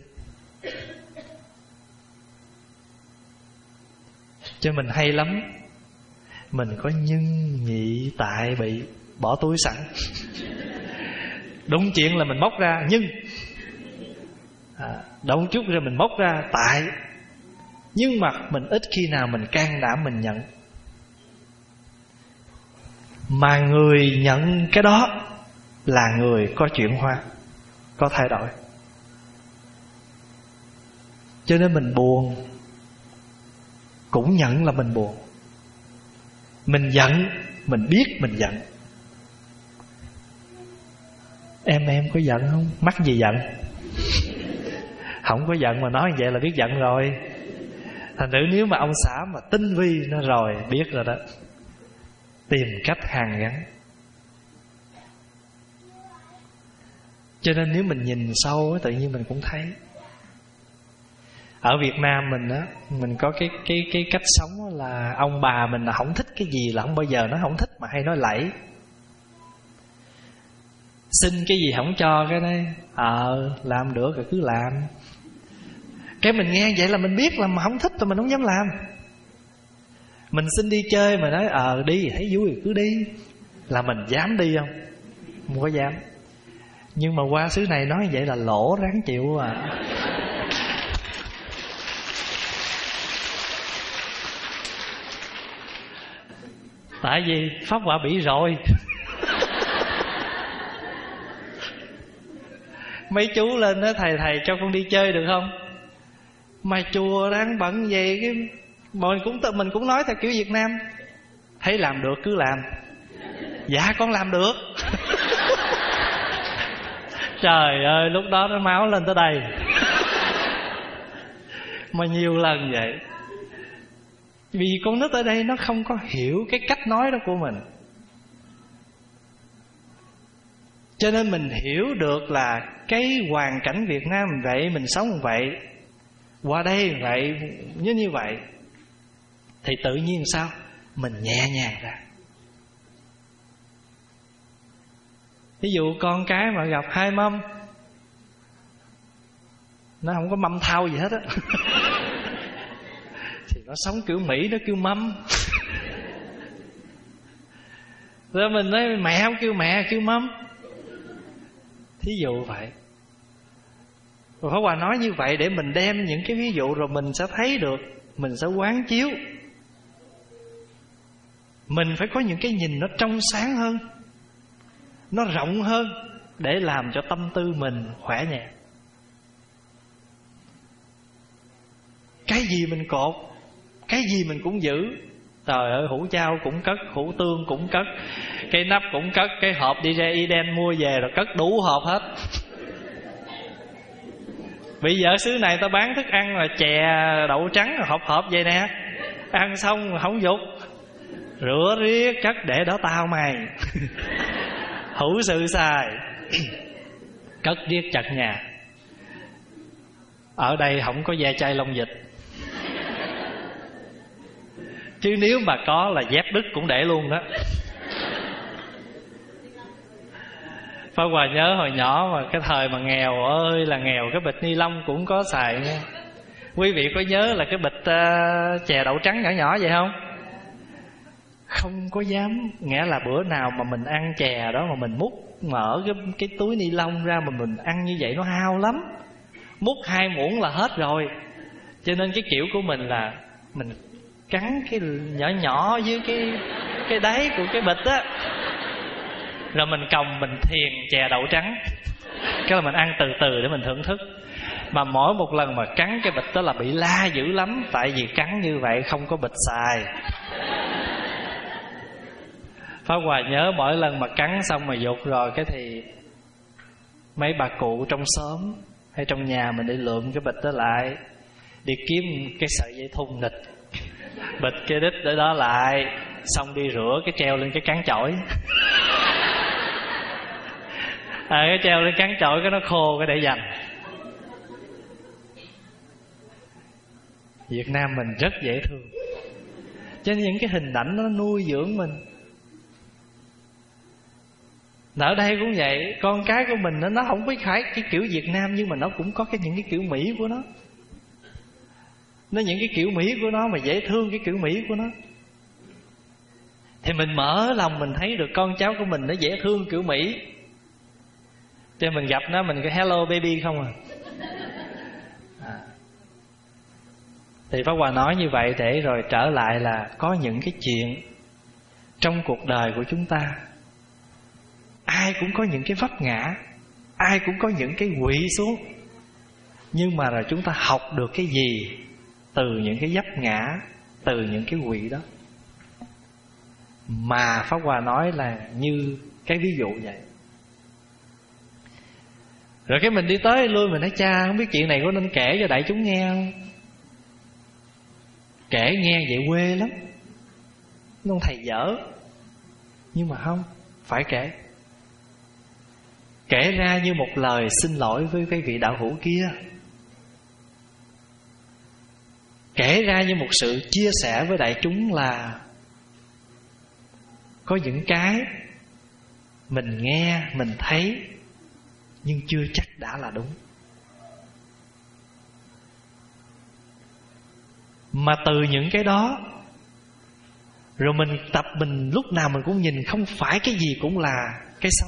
Cho mình hay lắm. Mình có nhân nhị tại bị bỏ túi sẵn. Đúng chuyện là mình móc ra nhưng à, động chút rồi mình móc ra tại. Nhưng mà mình ít khi nào mình can đảm mình nhận. Mà người nhận cái đó là người có chuyển hóa, có thay đổi. Cho nên mình buồn cũng nhận là mình buồn. Mình giận, mình biết mình giận. Em em có giận không? Mắc gì giận? Không có giận mà nói vậy là biết giận rồi. Thành thử nếu mà ông xã mà tinh vi nó rồi, biết rồi đó. Tìm cách hàn gắn. Cho nên nếu mình nhìn sâu tự nhiên mình cũng thấy. Ở Việt Nam mình á, mình có cái cái cái cách sống là ông bà mình là không thích cái gì là không bao giờ nó không thích, mà hay nói lẫy. Xin cái gì không cho cái đấy, ờ à, làm được rồi cứ làm. Cái mình nghe vậy là mình biết là mà không thích rồi mình không dám làm. Mình xin đi chơi mà nói ờ à, đi thấy vui thì cứ đi, là mình dám đi không? Không có dám. Nhưng mà qua xứ này nói vậy là lỗ ráng chịu à. Tại vì Pháp Hòa bị rồi. Mấy chú lên đó: thầy thầy cho con đi chơi được không? Mà chùa đang bận vậy cái mình cũng tự mình cũng nói theo kiểu Việt Nam, thấy làm được cứ làm. Dạ con làm được. Trời ơi, lúc đó nó máu lên tới đây. Mà nhiều lần vậy. Vì con nít ở đây nó không có hiểu cái cách nói đó của mình. Cho nên mình hiểu được là cái hoàn cảnh Việt Nam vậy, mình sống vậy, qua đây vậy, như như vậy, thì tự nhiên sao? Mình nhẹ nhàng ra. Ví dụ con cái mà gặp hai mâm, nó không có mâm thau gì hết á, thì nó sống kiểu Mỹ, nó kêu mâm. Rồi mình nói mẹ không kêu mẹ, kêu mâm. Thí dụ vậy. Rồi Pháp Hòa nói như vậy để mình đem những cái ví dụ, rồi mình sẽ thấy được, mình sẽ quán chiếu. Mình phải có những cái nhìn nó trong sáng hơn, nó rộng hơn, để làm cho tâm tư mình khỏe nhẹ. Cái gì mình cột, cái gì mình cũng giữ. Trời ơi, hũ chao cũng cất, hũ tương cũng cất, cái nắp cũng cất, cái hộp đi ra Eden mua về rồi cất đủ hộp hết. Bây giờ xứ này ta bán thức ăn là chè đậu trắng hộp hộp vậy nè, ăn xong mà không dục, rửa riết cất để đó tao mày. Hữu sự xài. Cất riết chặt nhà. Ở đây không có ve chai lông vịt, chứ nếu mà có là dép đứt cũng để luôn đó. Pháp Hòa nhớ hồi nhỏ mà cái thời mà nghèo ơi là nghèo, cái bịch ni lông cũng có xài nha. Quý vị có nhớ là cái bịch uh, chè đậu trắng nhỏ nhỏ vậy không? Không có dám, nghĩa là bữa nào mà mình ăn chè đó mà mình múc mở cái, cái túi ni lông ra mà mình ăn như vậy nó hao lắm. Múc hai muỗng là hết rồi. Cho nên cái kiểu của mình là mình cắn cái nhỏ nhỏ dưới cái cái đáy của cái bịch á, rồi mình còng mình thiền chè đậu trắng. Cái là mình ăn từ từ để mình thưởng thức. Mà mỗi một lần mà cắn cái bịch đó là bị la dữ lắm. Tại vì cắn như vậy không có bịch xài. Pháp Hòa nhớ mỗi lần mà cắn xong mà dục rồi cái thì mấy bà cụ trong xóm hay trong nhà mình đi lượm cái bịch đó lại, đi kiếm cái sợi dây thun nịch, bịch cái đít để đó lại, xong đi rửa cái treo lên cái cán chổi. À, cái treo lên cán chổi cái nó khô cái để dành. Việt Nam mình rất dễ thương. Cho nên những cái hình ảnh nó nuôi dưỡng mình. Ở đây cũng vậy, con cái của mình nó, nó không phải cái kiểu Việt Nam, nhưng mà nó cũng có cái những cái kiểu Mỹ của nó. Nó những cái kiểu Mỹ của nó mà dễ thương cái kiểu Mỹ của nó. Thì mình mở lòng mình thấy được con cháu của mình nó dễ thương kiểu Mỹ. Cho mình gặp nó mình cái hello baby không à. à. Thì Pháp Hòa nói như vậy để rồi trở lại là có những cái chuyện trong cuộc đời của chúng ta, ai cũng có những cái vấp ngã, ai cũng có những cái quỵ xuống. Nhưng mà rồi chúng ta học được cái gì từ những cái vấp ngã, từ những cái quỵ đó. Mà Pháp Hòa nói là như cái ví dụ vậy. Rồi cái mình đi tới lui mình nói cha, không biết chuyện này có nên kể cho đại chúng nghe không? Kể nghe vậy quê lắm, nó thầy dở. Nhưng mà không, phải kể. Kể ra như một lời xin lỗi với cái vị đạo hữu kia. Kể ra như một sự chia sẻ với đại chúng là có những cái mình nghe, mình thấy, nhưng chưa chắc đã là đúng. Mà từ những cái đó rồi mình tập, mình lúc nào mình cũng nhìn không phải cái gì cũng là cái xấu.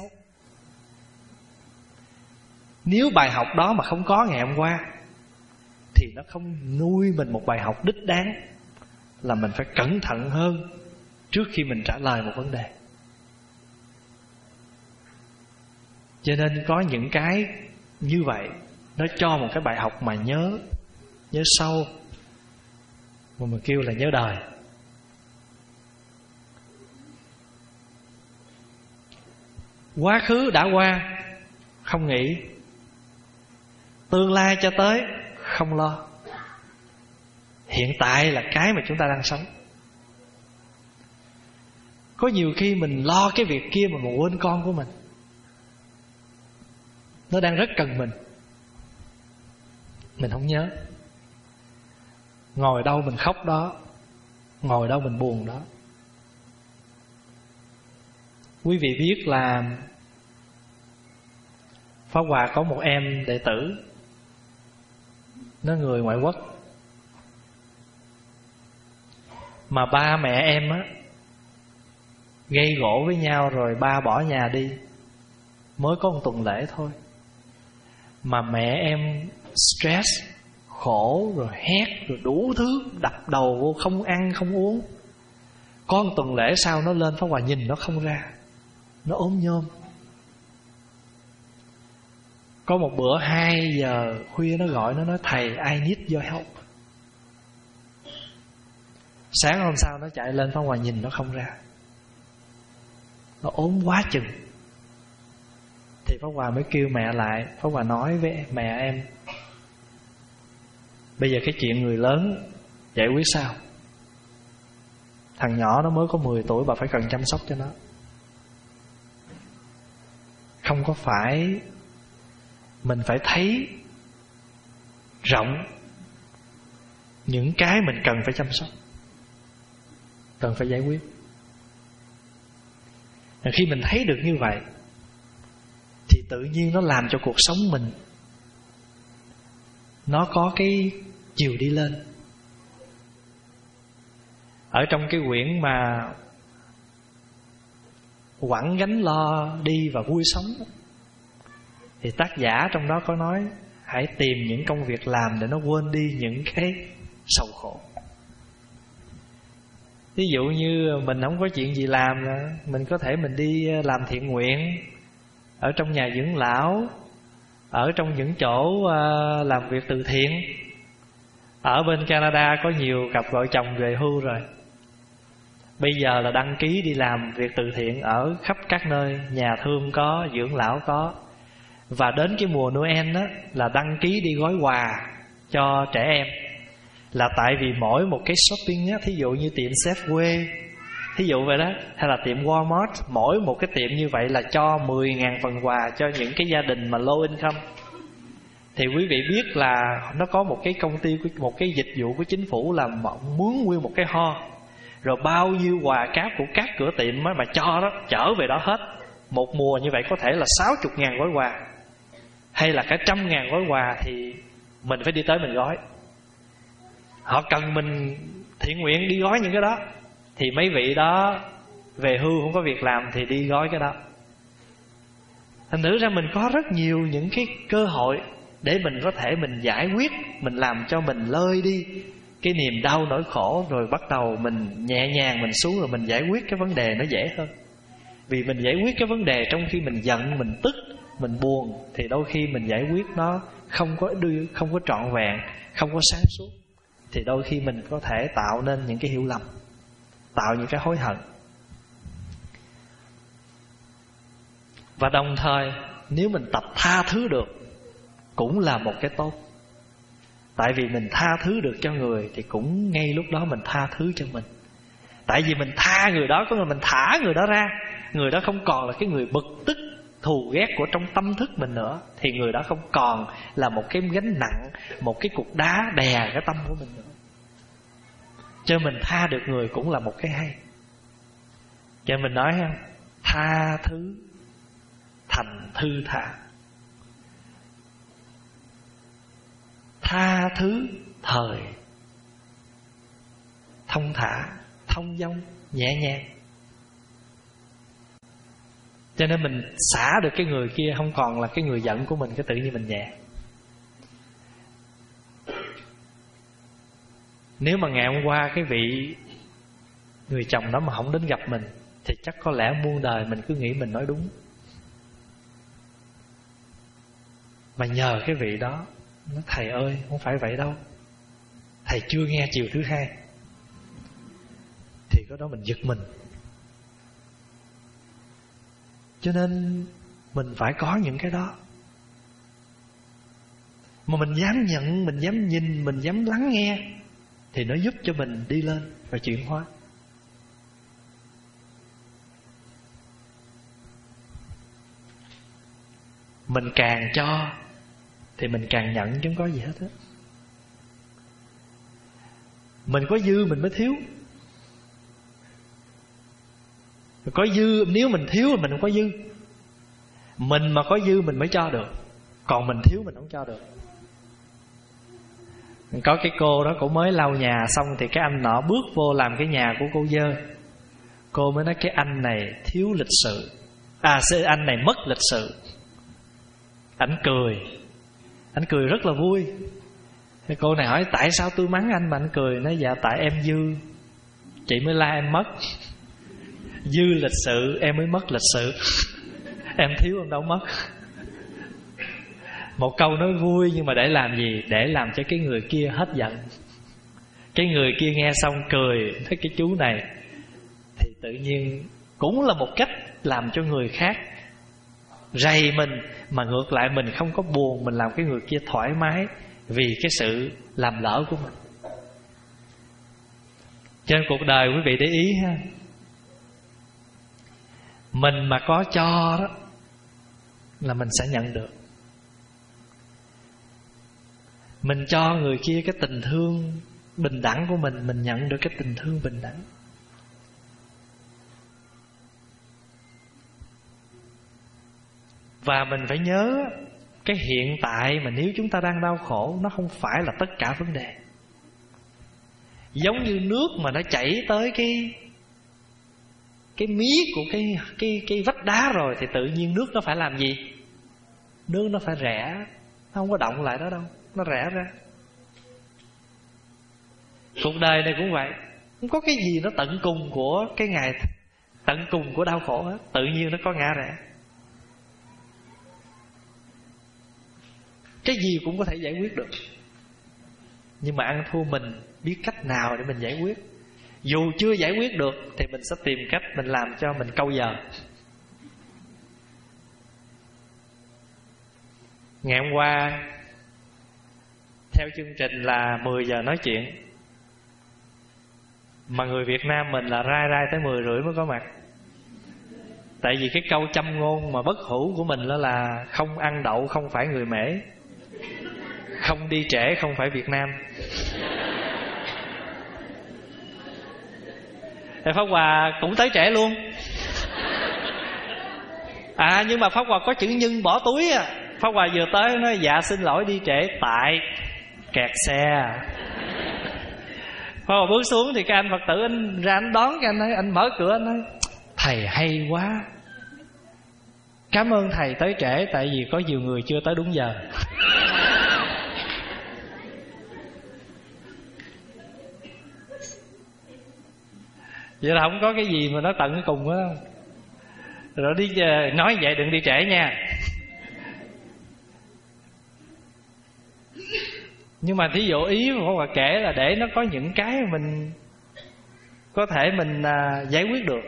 Nếu bài học đó mà không có ngày hôm qua thì nó không nuôi mình một bài học đích đáng, là mình phải cẩn thận hơn trước khi mình trả lời một vấn đề. Cho nên có những cái như vậy nó cho một cái bài học mà nhớ, nhớ sâu, mà mình kêu là nhớ đời. Quá khứ đã qua không nghĩ, tương lai cho tới không lo. Hiện tại là cái mà chúng ta đang sống. Có nhiều khi mình lo cái việc kia mà mình quên con của mình, nó đang rất cần mình, mình không nhớ. Ngồi đâu mình khóc đó, ngồi đâu mình buồn đó. Quý vị biết là Pháp Hòa có một em đệ tử, nó người ngoại quốc, mà ba mẹ em á gây gổ với nhau rồi ba bỏ nhà đi. Mới có một tuần lễ thôi mà mẹ em stress, khổ, rồi hét, rồi đủ thứ, đập đầu vô, không ăn không uống. Có một tuần lễ sau nó lên, Pháp Hòa nhìn nó không ra, nó ốm nhôm. Có một bữa hai giờ khuya nó gọi, nó nói thầy I need your help. Sáng hôm sau nó chạy lên, Pháp Hòa nhìn nó không ra, nó ốm quá chừng. Thì Pháp Hòa mới kêu mẹ lại. Pháp Hòa nói với mẹ em, bây giờ cái chuyện người lớn giải quyết sao? Thằng nhỏ nó mới có mười tuổi, bà phải cần chăm sóc cho nó. Không có phải mình phải thấy rộng những cái mình cần phải chăm sóc, cần phải giải quyết. Và khi mình thấy được như vậy tự nhiên nó làm cho cuộc sống mình nó có cái chiều đi lên. Ở trong cái quyển mà Quẳng gánh lo đi và vui sống thì tác giả trong đó có nói hãy tìm những công việc làm để nó quên đi những cái sầu khổ. Ví dụ như mình không có chuyện gì làm, mình có thể mình đi làm thiện nguyện ở trong nhà dưỡng lão, ở trong những chỗ làm việc từ thiện. Ở bên Canada có nhiều cặp vợ chồng về hưu rồi, bây giờ là đăng ký đi làm việc từ thiện ở khắp các nơi, nhà thương có, dưỡng lão có. Và đến cái mùa Noel đó là đăng ký đi gói quà cho trẻ em. Là tại vì mỗi một cái shopping á, thí dụ như tiệm Safeway, thí dụ vậy đó, hay là tiệm Walmart, mỗi một cái tiệm như vậy là cho mười nghìn phần quà cho những cái gia đình mà low income. Thì quý vị biết là nó có một cái công ty, một cái dịch vụ của chính phủ là mướn nguyên một cái ho, rồi bao nhiêu quà cáp của các cửa tiệm mà cho đó, chở về đó hết. Một mùa như vậy có thể là sáu mươi ngàn gói quà, hay là cả trăm ngàn gói quà, thì mình phải đi tới mình gói. Họ cần mình thiện nguyện đi gói những cái đó, thì mấy vị đó về hưu không có việc làm thì đi gói cái đó. Thành thử ra mình có rất nhiều những cái cơ hội để mình có thể mình giải quyết, mình làm cho mình lơi đi cái niềm đau nỗi khổ, rồi bắt đầu mình nhẹ nhàng mình xuống, rồi mình giải quyết cái vấn đề nó dễ hơn. Vì mình giải quyết cái vấn đề trong khi mình giận, mình tức, mình buồn, thì đôi khi mình giải quyết nó không có đưa, không có trọn vẹn, không có sáng suốt, thì đôi khi mình có thể tạo nên những cái hiểu lầm, tạo những cái hối hận. Và đồng thời nếu mình tập tha thứ được cũng là một cái tốt. Tại vì mình tha thứ được cho người thì cũng ngay lúc đó mình tha thứ cho mình. Tại vì mình tha người đó, có nghĩa là mình thả người đó ra, người đó không còn là cái người bực tức thù ghét của trong tâm thức mình nữa, thì người đó không còn là một cái gánh nặng, một cái cục đá đè cái tâm của mình nữa. Cho mình tha được người cũng là một cái hay. Cho mình nói không, tha thứ thành thư thả, tha thứ thời thông thả, thông dong, nhẹ nhàng. Cho nên mình xả được cái người kia, không còn là cái người giận của mình, cái tự nhiên mình nhẹ. Nếu mà ngày hôm qua cái vị người chồng đó mà không đến gặp mình, thì chắc có lẽ muôn đời mình cứ nghĩ mình nói đúng. Mà nhờ cái vị đó, nói thầy ơi không phải vậy đâu, thầy chưa nghe chiều thứ hai, thì cái đó mình giật mình. Cho nên mình phải có những cái đó mà mình dám nhận, mình dám nhìn, mình dám lắng nghe, thì nó giúp cho mình đi lên và chuyển hóa. Mình càng cho thì mình càng nhận, chứ không có gì hết á. Mình có dư mình mới thiếu. Có dư, nếu mình thiếu thì mình không có dư. Mình mà có dư mình mới cho được, còn mình thiếu mình không cho được. Có cái cô đó, cổ mới lau nhà xong thì cái anh nọ bước vô làm cái nhà của cô dơ. Cô mới nói cái anh này thiếu lịch sự, à anh này mất lịch sự. Ảnh cười, ảnh cười rất là vui. Thì cô này hỏi tại sao tôi mắng anh mà anh cười? Nói dạ tại em dư, chị mới la em mất. Dư lịch sự em mới mất lịch sự. Em thiếu em đâu mất. Một câu nói vui nhưng mà để làm gì? Để làm cho cái người kia hết giận. Cái người kia nghe xong cười, thấy cái chú này, thì tự nhiên cũng là một cách làm cho người khác rầy mình, mà ngược lại mình không có buồn, mình làm cái người kia thoải mái vì cái sự làm lỡ của mình. Trên cuộc đời quý vị để ý ha, mình mà có cho đó là mình sẽ nhận được. Mình cho người kia cái tình thương bình đẳng của mình, mình nhận được cái tình thương bình đẳng. Và mình phải nhớ cái hiện tại mà nếu chúng ta đang đau khổ, nó không phải là tất cả vấn đề. Giống như nước mà nó chảy tới cái cái mí của cái cái cái vách đá rồi, thì tự nhiên nước nó phải làm gì? Nước nó phải rẽ, nó không có động lại đó đâu, nó rẽ ra. Cuộc đời này cũng vậy, không có cái gì nó tận cùng của cái ngày tận cùng của đau khổ hết, tự nhiên nó có ngã rẽ. Cái gì cũng có thể giải quyết được, nhưng mà ăn thua mình biết cách nào để mình giải quyết. Dù chưa giải quyết được thì mình sẽ tìm cách mình làm cho mình câu giờ. Ngày hôm qua theo chương trình là mười giờ nói chuyện, mà người Việt Nam mình là rai rai tới mười rưỡi mới có mặt. Tại vì cái câu châm ngôn mà bất hủ của mình đó là không ăn đậu không phải người Mễ, không đi trễ không phải Việt Nam. Thì Pháp Hòa cũng tới trễ luôn. À nhưng mà Pháp Hòa có chữ nhân bỏ túi à. Pháp Hòa vừa tới nói dạ xin lỗi đi trễ tại kẹt xe. Pháp Hòa bước xuống thì cái anh Phật tử anh ra anh đón, cái anh nói, anh mở cửa anh nói thầy hay quá, cảm ơn thầy tới trễ, tại vì có nhiều người chưa tới đúng giờ. Vậy là không có cái gì mà nó tận cái cùng đó. Rồi đi nói vậy đừng đi trễ nha. Nhưng mà thí dụ ý mà Pháp kể là để nó có những cái mà mình có thể mình à, giải quyết được.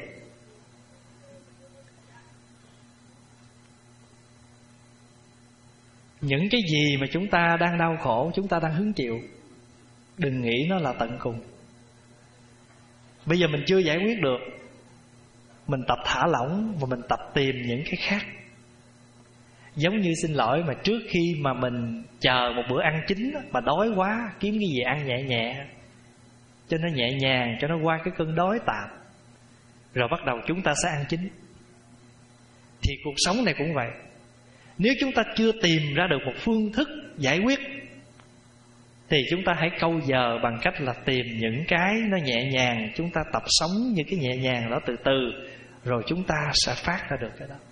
Những cái gì mà chúng ta đang đau khổ, chúng ta đang hứng chịu, đừng nghĩ nó là tận cùng. Bây giờ mình chưa giải quyết được, mình tập thả lỏng và mình tập tìm những cái khác. Giống như xin lỗi mà trước khi mà mình chờ một bữa ăn chính mà đói quá, kiếm cái gì ăn nhẹ nhẹ cho nó nhẹ nhàng, cho nó qua cái cơn đói tạm, rồi bắt đầu chúng ta sẽ ăn chính. Thì cuộc sống này cũng vậy. Nếu chúng ta chưa tìm ra được một phương thức giải quyết thì chúng ta hãy câu giờ bằng cách là tìm những cái nó nhẹ nhàng. Chúng ta tập sống những cái nhẹ nhàng đó từ từ, rồi chúng ta sẽ phát ra được cái đó.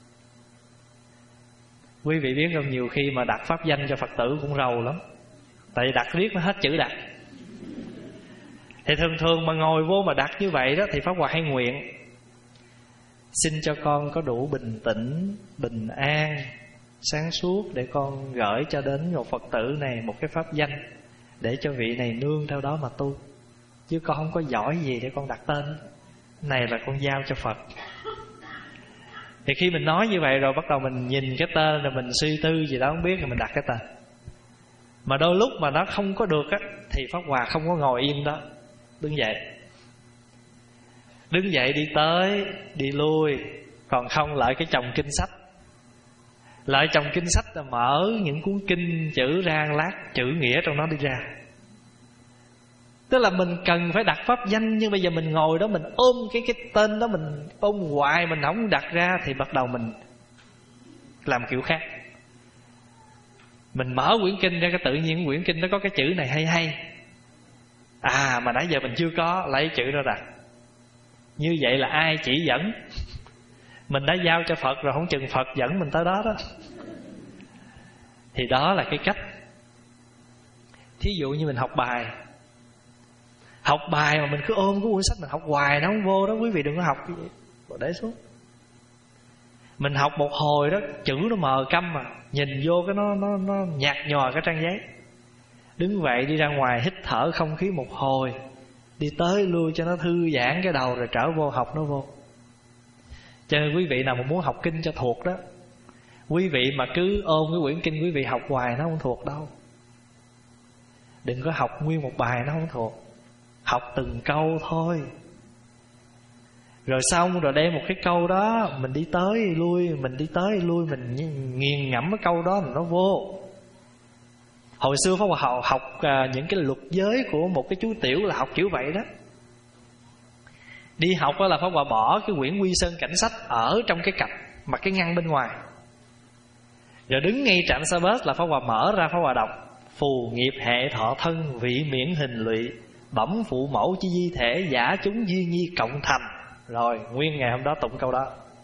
Quý vị biết không, nhiều khi mà đặt pháp danh cho Phật tử cũng rầu lắm. Tại vì đặt riết nó hết chữ đặt. Thì thường thường mà ngồi vô mà đặt như vậy đó, thì Pháp Hòa hay nguyện: xin cho con có đủ bình tĩnh, bình an, sáng suốt để con gửi cho đến một Phật tử này một cái pháp danh, để cho vị này nương theo đó mà tu. Chứ con không có giỏi gì để con đặt tên. Này là con giao cho Phật. Thì khi mình nói như vậy rồi, bắt đầu mình nhìn cái tên rồi mình suy tư gì đó không biết, rồi mình đặt cái tên. Mà đôi lúc mà nó không có được á, thì Pháp Hòa không có ngồi im đó, đứng dậy. Đứng dậy đi tới, đi lui. Còn không lại cái chồng kinh sách. Lại chồng kinh sách là mở những cuốn kinh, chữ ra lát, chữ nghĩa trong nó đi ra. Tức là mình cần phải đặt pháp danh, nhưng bây giờ mình ngồi đó mình ôm cái cái tên đó, mình ôm hoài mình không đặt ra, thì bắt đầu mình làm kiểu khác. Mình mở quyển kinh ra, cái tự nhiên quyển kinh nó có cái chữ này hay hay, à mà nãy giờ mình chưa có, lấy chữ đó đặt. Như vậy là ai chỉ dẫn? Mình đã giao cho Phật rồi, không chừng Phật dẫn mình tới đó đó. Thì đó là cái cách. Thí dụ như mình học bài, Học bài mà mình cứ ôm cái cuốn sách mình học hoài nó không vô đó, quý vị đừng có học cái gì, bỏ để xuống. Mình học một hồi đó, chữ nó mờ câm mà, nhìn vô cái nó nó nó nhạt nhòa cái trang giấy. Đứng vậy đi ra ngoài hít thở không khí một hồi, đi tới lui cho nó thư giãn cái đầu, rồi trở vô học nó vô. Cho nên quý vị nào mà muốn học kinh cho thuộc đó, quý vị mà cứ ôm cái quyển kinh quý vị học hoài nó không thuộc đâu. Đừng có học nguyên một bài nó không thuộc. Học từng câu thôi. Rồi xong rồi đem một cái câu đó, mình đi tới lui, mình đi tới lui, mình nghiền ngẫm cái câu đó rồi nó vô. Hồi xưa Pháp Hòa học, học uh, những cái luật giới của một cái chú tiểu là học kiểu vậy đó. Đi học đó là Pháp Hòa bỏ cái quyển Quy Sơn Cảnh Sách ở trong cái cặp, mặt cái ngăn bên ngoài. Rồi đứng ngay trạm xe bus là Pháp Hòa mở ra, Pháp Hòa đọc: phù nghiệp hệ thọ thân, vị miễn hình lụy, bẩm phụ mẫu chi di thể, giả chúng duy nhi cộng thành. Rồi nguyên ngày hôm đó tụng câu đó.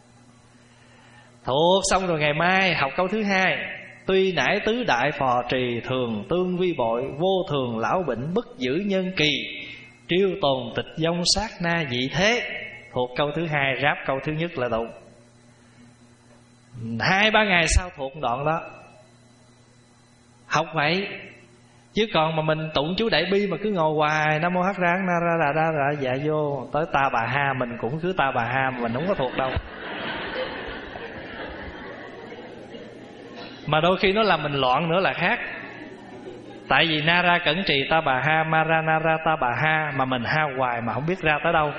Thuộc xong rồi ngày mai học câu thứ hai: tuy nải tứ đại phò trì, thường tương vi bội, vô thường lão bệnh, bất giữ nhân kỳ, triêu tồn tịch dông sát na dị thế. Thuộc câu thứ hai, ráp câu thứ nhất là tụng. Hai ba ngày sau thuộc đoạn đó. Học vậy. Chứ còn mà mình tụng chú Đại Bi mà cứ ngồi hoài Nam Mô Hắc Ra Na Ra Ra Ra Ra dạ vô tới Ta Bà Ha, mình cũng cứ Ta Bà Ha, mình không có thuộc đâu. Mà đôi khi nó làm mình loạn nữa là khác. Tại vì Na Ra Cẩn Trì Ta Bà Ha, Ma Ra Na Ra Ta Bà Ha, mà mình ha hoài mà không biết ra tới đâu.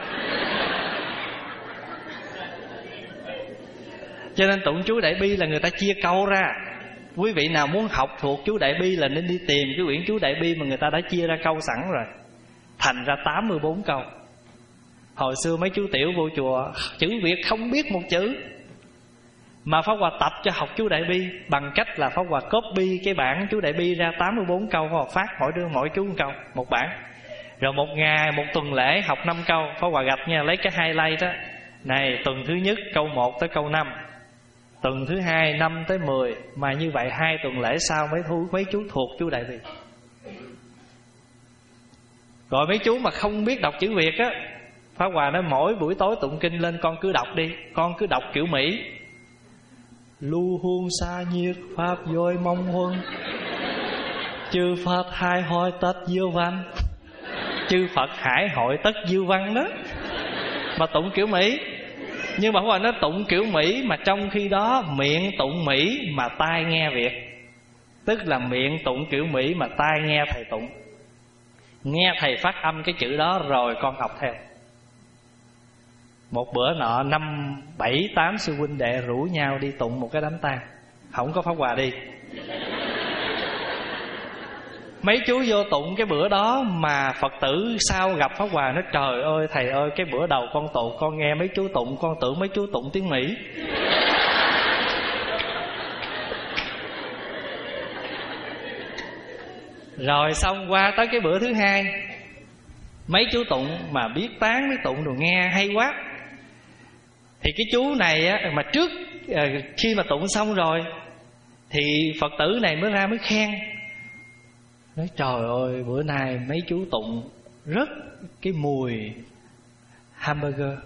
Cho nên tụng chú Đại Bi là người ta chia câu ra. Quý vị nào muốn học thuộc chú Đại Bi là nên đi tìm cái quyển chú Đại Bi mà người ta đã chia ra câu sẵn rồi. Thành ra tám mươi bốn câu. Hồi xưa mấy chú tiểu vô chùa chữ Việt không biết một chữ, mà Pháp Hòa tập cho học chú Đại Bi bằng cách là Pháp Hòa copy cái bản chú Đại Bi ra tám mươi bốn câu, Pháp Hòa phát mỗi đứa mỗi chú một câu, một bản. Rồi một ngày, một tuần lễ học năm câu, Pháp Hòa gạch nha, lấy cái highlight đó. Này, tuần thứ nhất câu một tới câu năm, tuần thứ hai năm tới mười. Mà như vậy hai tuần lễ sau mới thu mấy chú thuộc chú Đại Bi. Rồi mấy chú mà không biết đọc chữ Việt á, Pháp Hòa nói mỗi buổi tối tụng kinh lên con cứ đọc đi, con cứ đọc kiểu Mỹ. Lưu huân xa nhiệt pháp dôi mong huân, chư Phật hai hội tất diêu văn. Chư Phật hải hội tất diêu văn đó. Mà tụng kiểu Mỹ. Nhưng mà Pháp Hòa nói tụng kiểu Mỹ mà trong khi đó miệng tụng Mỹ mà tai nghe Việt. Tức là miệng tụng kiểu Mỹ mà tai nghe thầy tụng. Nghe thầy phát âm cái chữ đó rồi con học theo. Một bữa nọ năm bảy tám sư huynh đệ rủ nhau đi tụng một cái đám tang, không có Pháp Hòa đi. Mấy chú vô tụng cái bữa đó mà Phật tử sau gặp Pháp Hòa nói: trời ơi thầy ơi, cái bữa đầu con tụng con nghe mấy chú tụng, con tưởng mấy chú tụng tiếng Mỹ. Rồi xong qua tới cái bữa thứ hai, mấy chú tụng mà biết tán biết tụng rồi nghe hay quá. Thì cái chú này á, mà trước khi mà tụng xong rồi thì Phật tử này mới ra mới khen, nói trời ơi bữa nay mấy chú tụng rất cái mùi hamburger.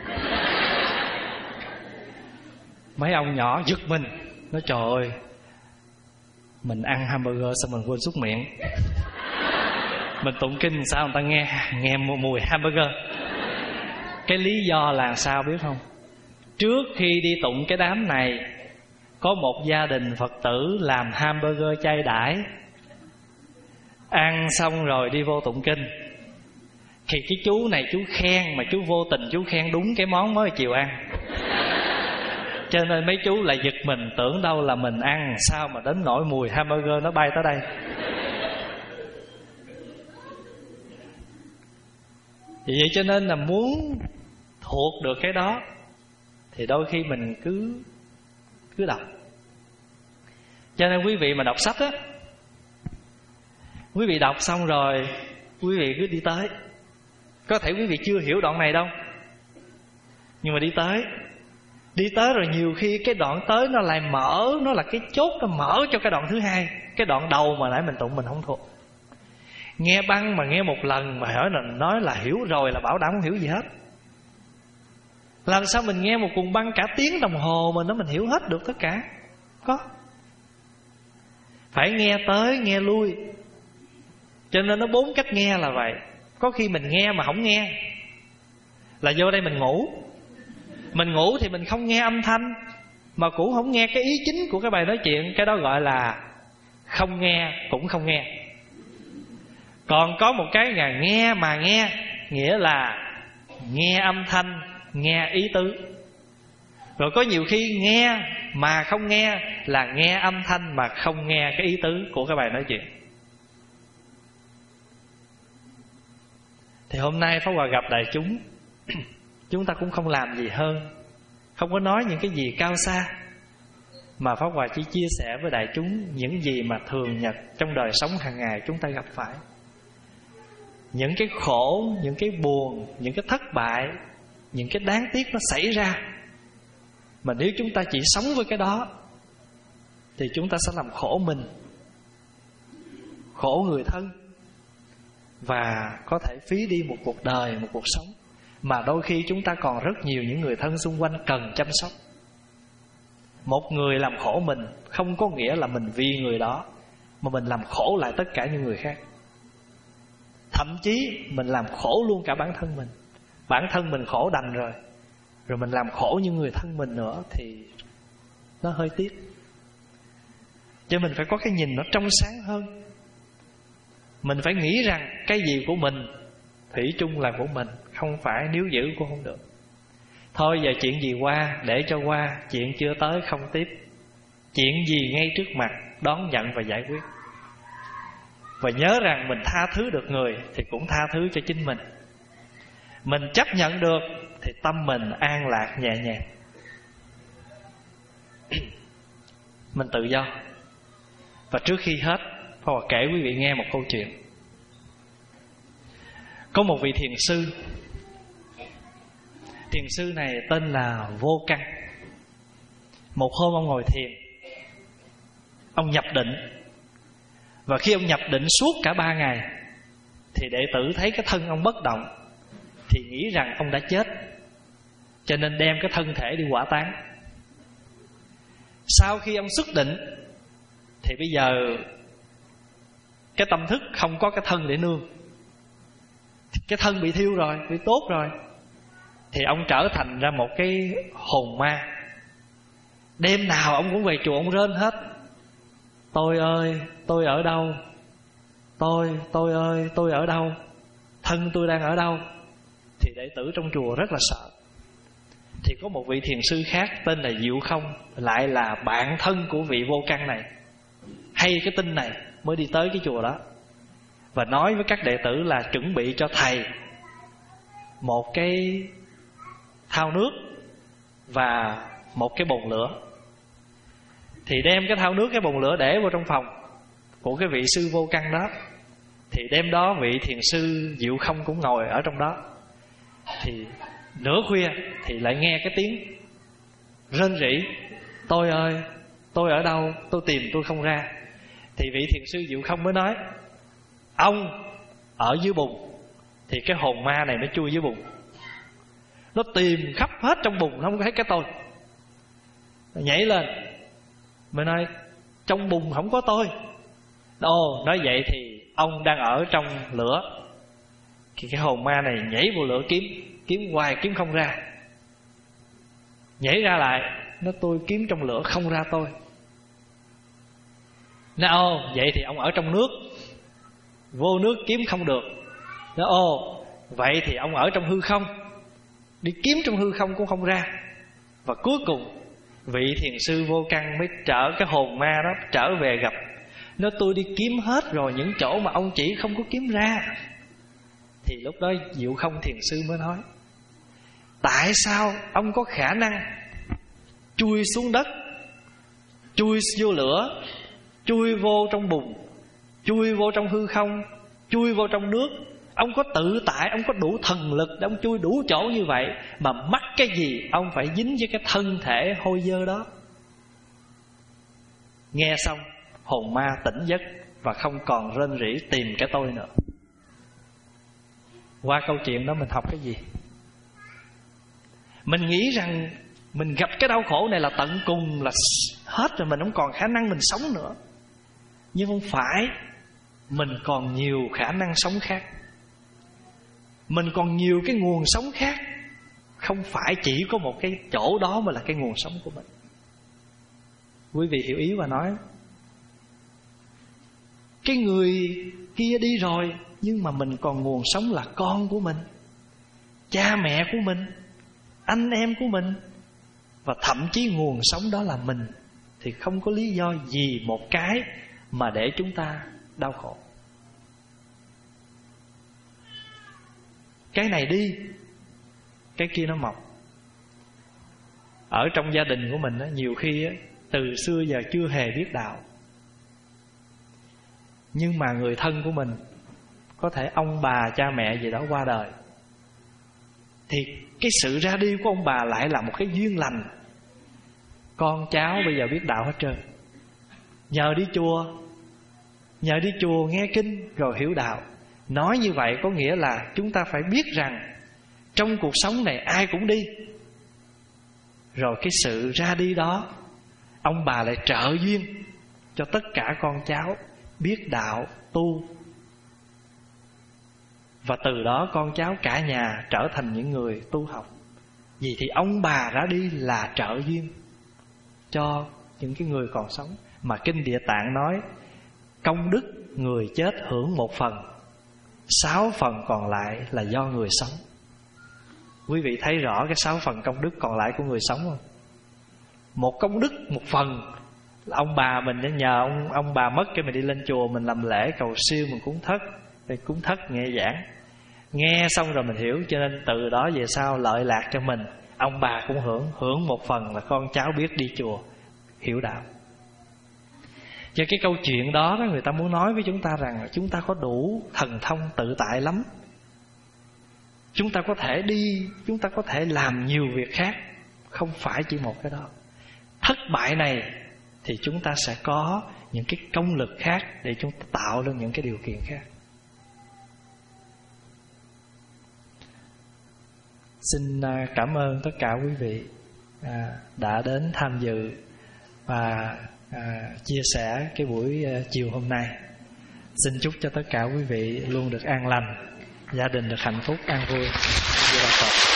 Mấy ông nhỏ giật mình, nói trời ơi mình ăn hamburger sao mình quên súc miệng. Mình tụng kinh sao người ta nghe nghe mùi hamburger. Cái lý do là sao biết không? Trước khi đi tụng cái đám này, có một gia đình Phật tử làm hamburger chay đãi. Ăn xong rồi đi vô tụng kinh, thì cái chú này chú khen, mà chú vô tình chú khen đúng cái món mới chiều ăn. Cho nên mấy chú lại giật mình, tưởng đâu là mình ăn, sao mà đến nỗi mùi hamburger nó bay tới đây. Vì vậy cho nên là muốn thuộc được cái đó thì đôi khi mình cứ cứ đọc. Cho nên quý vị mà đọc sách á, quý vị đọc xong rồi quý vị cứ đi tới. Có thể quý vị chưa hiểu đoạn này đâu, nhưng mà đi tới. Đi tới rồi nhiều khi cái đoạn tới nó lại mở, nó là cái chốt, nó mở cho cái đoạn thứ hai. Cái đoạn đầu mà nãy mình tụng mình không thuộc. Nghe băng mà nghe một lần mà hỏi là nói là hiểu rồi là bảo đảm không hiểu gì hết. Làm sao mình nghe một cuồng băng cả tiếng đồng hồ mà nó mình hiểu hết được tất cả? Có. Phải nghe tới nghe lui. Cho nên nó bốn cách nghe là vậy. Có khi mình nghe mà không nghe, là vô đây mình ngủ. Mình ngủ thì mình không nghe âm thanh, mà cũng không nghe cái ý chính của cái bài nói chuyện. Cái đó gọi là không nghe cũng không nghe. Còn có một cái là nghe mà nghe, nghĩa là nghe âm thanh, nghe ý tứ. Rồi có nhiều khi nghe mà không nghe, là nghe âm thanh mà không nghe cái ý tứ của cái bài nói chuyện. Thì hôm nay Pháp Hòa gặp đại chúng, chúng ta cũng không làm gì hơn, không có nói những cái gì cao xa, mà Pháp Hòa chỉ chia sẻ với đại chúng những gì mà thường nhật trong đời sống hàng ngày chúng ta gặp phải. Những cái khổ, những cái buồn, những cái thất bại, những cái đáng tiếc nó xảy ra, mà nếu chúng ta chỉ sống với cái đó thì chúng ta sẽ làm khổ mình, khổ người thân, và có thể phí đi một cuộc đời, một cuộc sống mà đôi khi chúng ta còn rất nhiều những người thân xung quanh cần chăm sóc. Một người làm khổ mình không có nghĩa là mình vì người đó mà mình làm khổ lại tất cả những người khác. Thậm chí mình làm khổ luôn cả bản thân mình. Bản thân mình khổ đành rồi, rồi mình làm khổ những người thân mình nữa thì nó hơi tiếc. Cho mình phải có cái nhìn nó trong sáng hơn. Mình phải nghĩ rằng cái gì của mình thủy chung là của mình, không phải níu giữ cũng không được. Thôi giờ chuyện gì qua để cho qua, chuyện chưa tới không tiếp. Chuyện gì ngay trước mặt đón nhận và giải quyết. Và nhớ rằng mình tha thứ được người thì cũng tha thứ cho chính mình. Mình chấp nhận được thì tâm mình an lạc nhẹ nhàng. Mình tự do. Và trước khi hết, Pháp Hòa kể quý vị nghe một câu chuyện. Có một vị thiền sư. Thiền sư này tên là Vô Căn. Một hôm ông ngồi thiền, ông nhập định. Và khi ông nhập định suốt cả ba ngày thì đệ tử thấy cái thân ông bất động, thì nghĩ rằng ông đã chết, cho nên đem cái thân thể đi hỏa táng. Sau khi ông xuất định thì bây giờ cái tâm thức không có cái thân để nương, cái thân bị thiêu rồi, bị tốt rồi, thì ông trở thành ra một cái hồn ma. Đêm nào ông cũng về chùa ông rên hết: tôi ơi, tôi ở đâu? Tôi, tôi ơi, tôi ở đâu? Thân tôi đang ở đâu? Thì đệ tử trong chùa rất là sợ. Thì có một vị thiền sư khác tên là Diệu Không, lại là bạn thân của vị Vô Căn này, hay cái tin này mới đi tới cái chùa đó, và nói với các đệ tử là chuẩn bị cho thầy một cái thau nước và một cái bồn lửa. Thì đem cái thau nước, cái bồn lửa để vào trong phòng của cái vị sư Vô Căn đó. Thì đêm đó vị thiền sư Diệu Không cũng ngồi ở trong đó. Thì nửa khuya thì lại nghe cái tiếng rên rỉ: tôi ơi, tôi ở đâu? Tôi tìm tôi không ra. Thì vị thiền sư Diệu Không mới nói: ông ở dưới bùn. Thì cái hồn ma này nó chui dưới bùn, nó tìm khắp hết trong bùn, nó không thấy cái tôi. Nó nhảy lên mới nói: trong bùn không có tôi. Ồ, nói vậy thì ông đang ở trong lửa. Thì cái hồn ma này nhảy vô lửa kiếm, kiếm hoài kiếm không ra. Nhảy ra lại, nó: tôi kiếm trong lửa không ra tôi. Nó: ồ, vậy thì ông ở trong nước, vô nước kiếm không được. Nó: ồ, vậy thì ông ở trong hư không, đi kiếm trong hư không cũng không ra. Và cuối cùng vị thiền sư Vô Căn mới trở cái hồn ma đó trở về gặp. Nó: tôi đi kiếm hết rồi, những chỗ mà ông chỉ không có kiếm ra. Thì lúc đó Diệu Không thiền sư mới nói: tại sao ông có khả năng chui xuống đất, chui vô lửa, chui vô trong bùn, chui vô trong hư không, chui vô trong nước? Ông có tự tại, ông có đủ thần lực để ông chui đủ chỗ như vậy, mà mắc cái gì ông phải dính với cái thân thể hôi dơ đó? Nghe xong hồn ma tỉnh giấc và không còn rên rỉ tìm cái tôi nữa. Qua câu chuyện đó mình học cái gì? Mình nghĩ rằng mình gặp cái đau khổ này là tận cùng, là hết rồi, mình không còn khả năng mình sống nữa. Nhưng không phải. Mình còn nhiều khả năng sống khác, mình còn nhiều cái nguồn sống khác. Không phải chỉ có một cái chỗ đó mà là cái nguồn sống của mình. Quý vị hiểu ý và nói: cái người kia đi rồi, nhưng mà mình còn nguồn sống là con của mình, cha mẹ của mình, anh em của mình, và thậm chí nguồn sống đó là mình. Thì không có lý do gì một cái mà để chúng ta đau khổ. Cái này đi, cái kia nó mọc. Ở trong gia đình của mình á, nhiều khi á, từ xưa giờ chưa hề biết đạo. Nhưng mà người thân của mình, có thể ông bà, cha mẹ gì đó qua đời, thì cái sự ra đi của ông bà lại là một cái duyên lành. Con cháu bây giờ biết đạo hết trơn. Nhờ đi chùa, nhờ đi chùa nghe kinh rồi hiểu đạo. Nói như vậy có nghĩa là chúng ta phải biết rằng trong cuộc sống này ai cũng đi. Rồi cái sự ra đi đó, ông bà lại trợ duyên cho tất cả con cháu biết đạo, tu. Và từ đó con cháu cả nhà trở thành những người tu học. Vì thì ông bà ra đi là trợ duyên cho những cái người còn sống. Mà Kinh Địa Tạng nói công đức người chết hưởng một phần, sáu phần còn lại là do người sống. Quý vị thấy rõ cái sáu phần công đức còn lại của người sống không? Một công đức một phần là ông bà mình, nhờ ông, ông bà mất cái mình đi lên chùa, mình làm lễ cầu siêu, mình cúng thất, thì cúng thất nghe giảng, nghe xong rồi mình hiểu. Cho nên từ đó về sau lợi lạc cho mình, ông bà cũng hưởng, hưởng một phần là con cháu biết đi chùa, hiểu đạo. Cho cái câu chuyện đó, đó người ta muốn nói với chúng ta rằng chúng ta có đủ thần thông tự tại lắm. Chúng ta có thể đi, chúng ta có thể làm nhiều việc khác, không phải chỉ một cái đó. Thất bại này thì chúng ta sẽ có những cái công lực khác để chúng ta tạo lên những cái điều kiện khác. Xin cảm ơn tất cả quý vị đã đến tham dự và à, chia sẻ cái buổi chiều hôm nay. Xin chúc cho tất cả quý vị luôn được an lành, gia đình được hạnh phúc, an vui.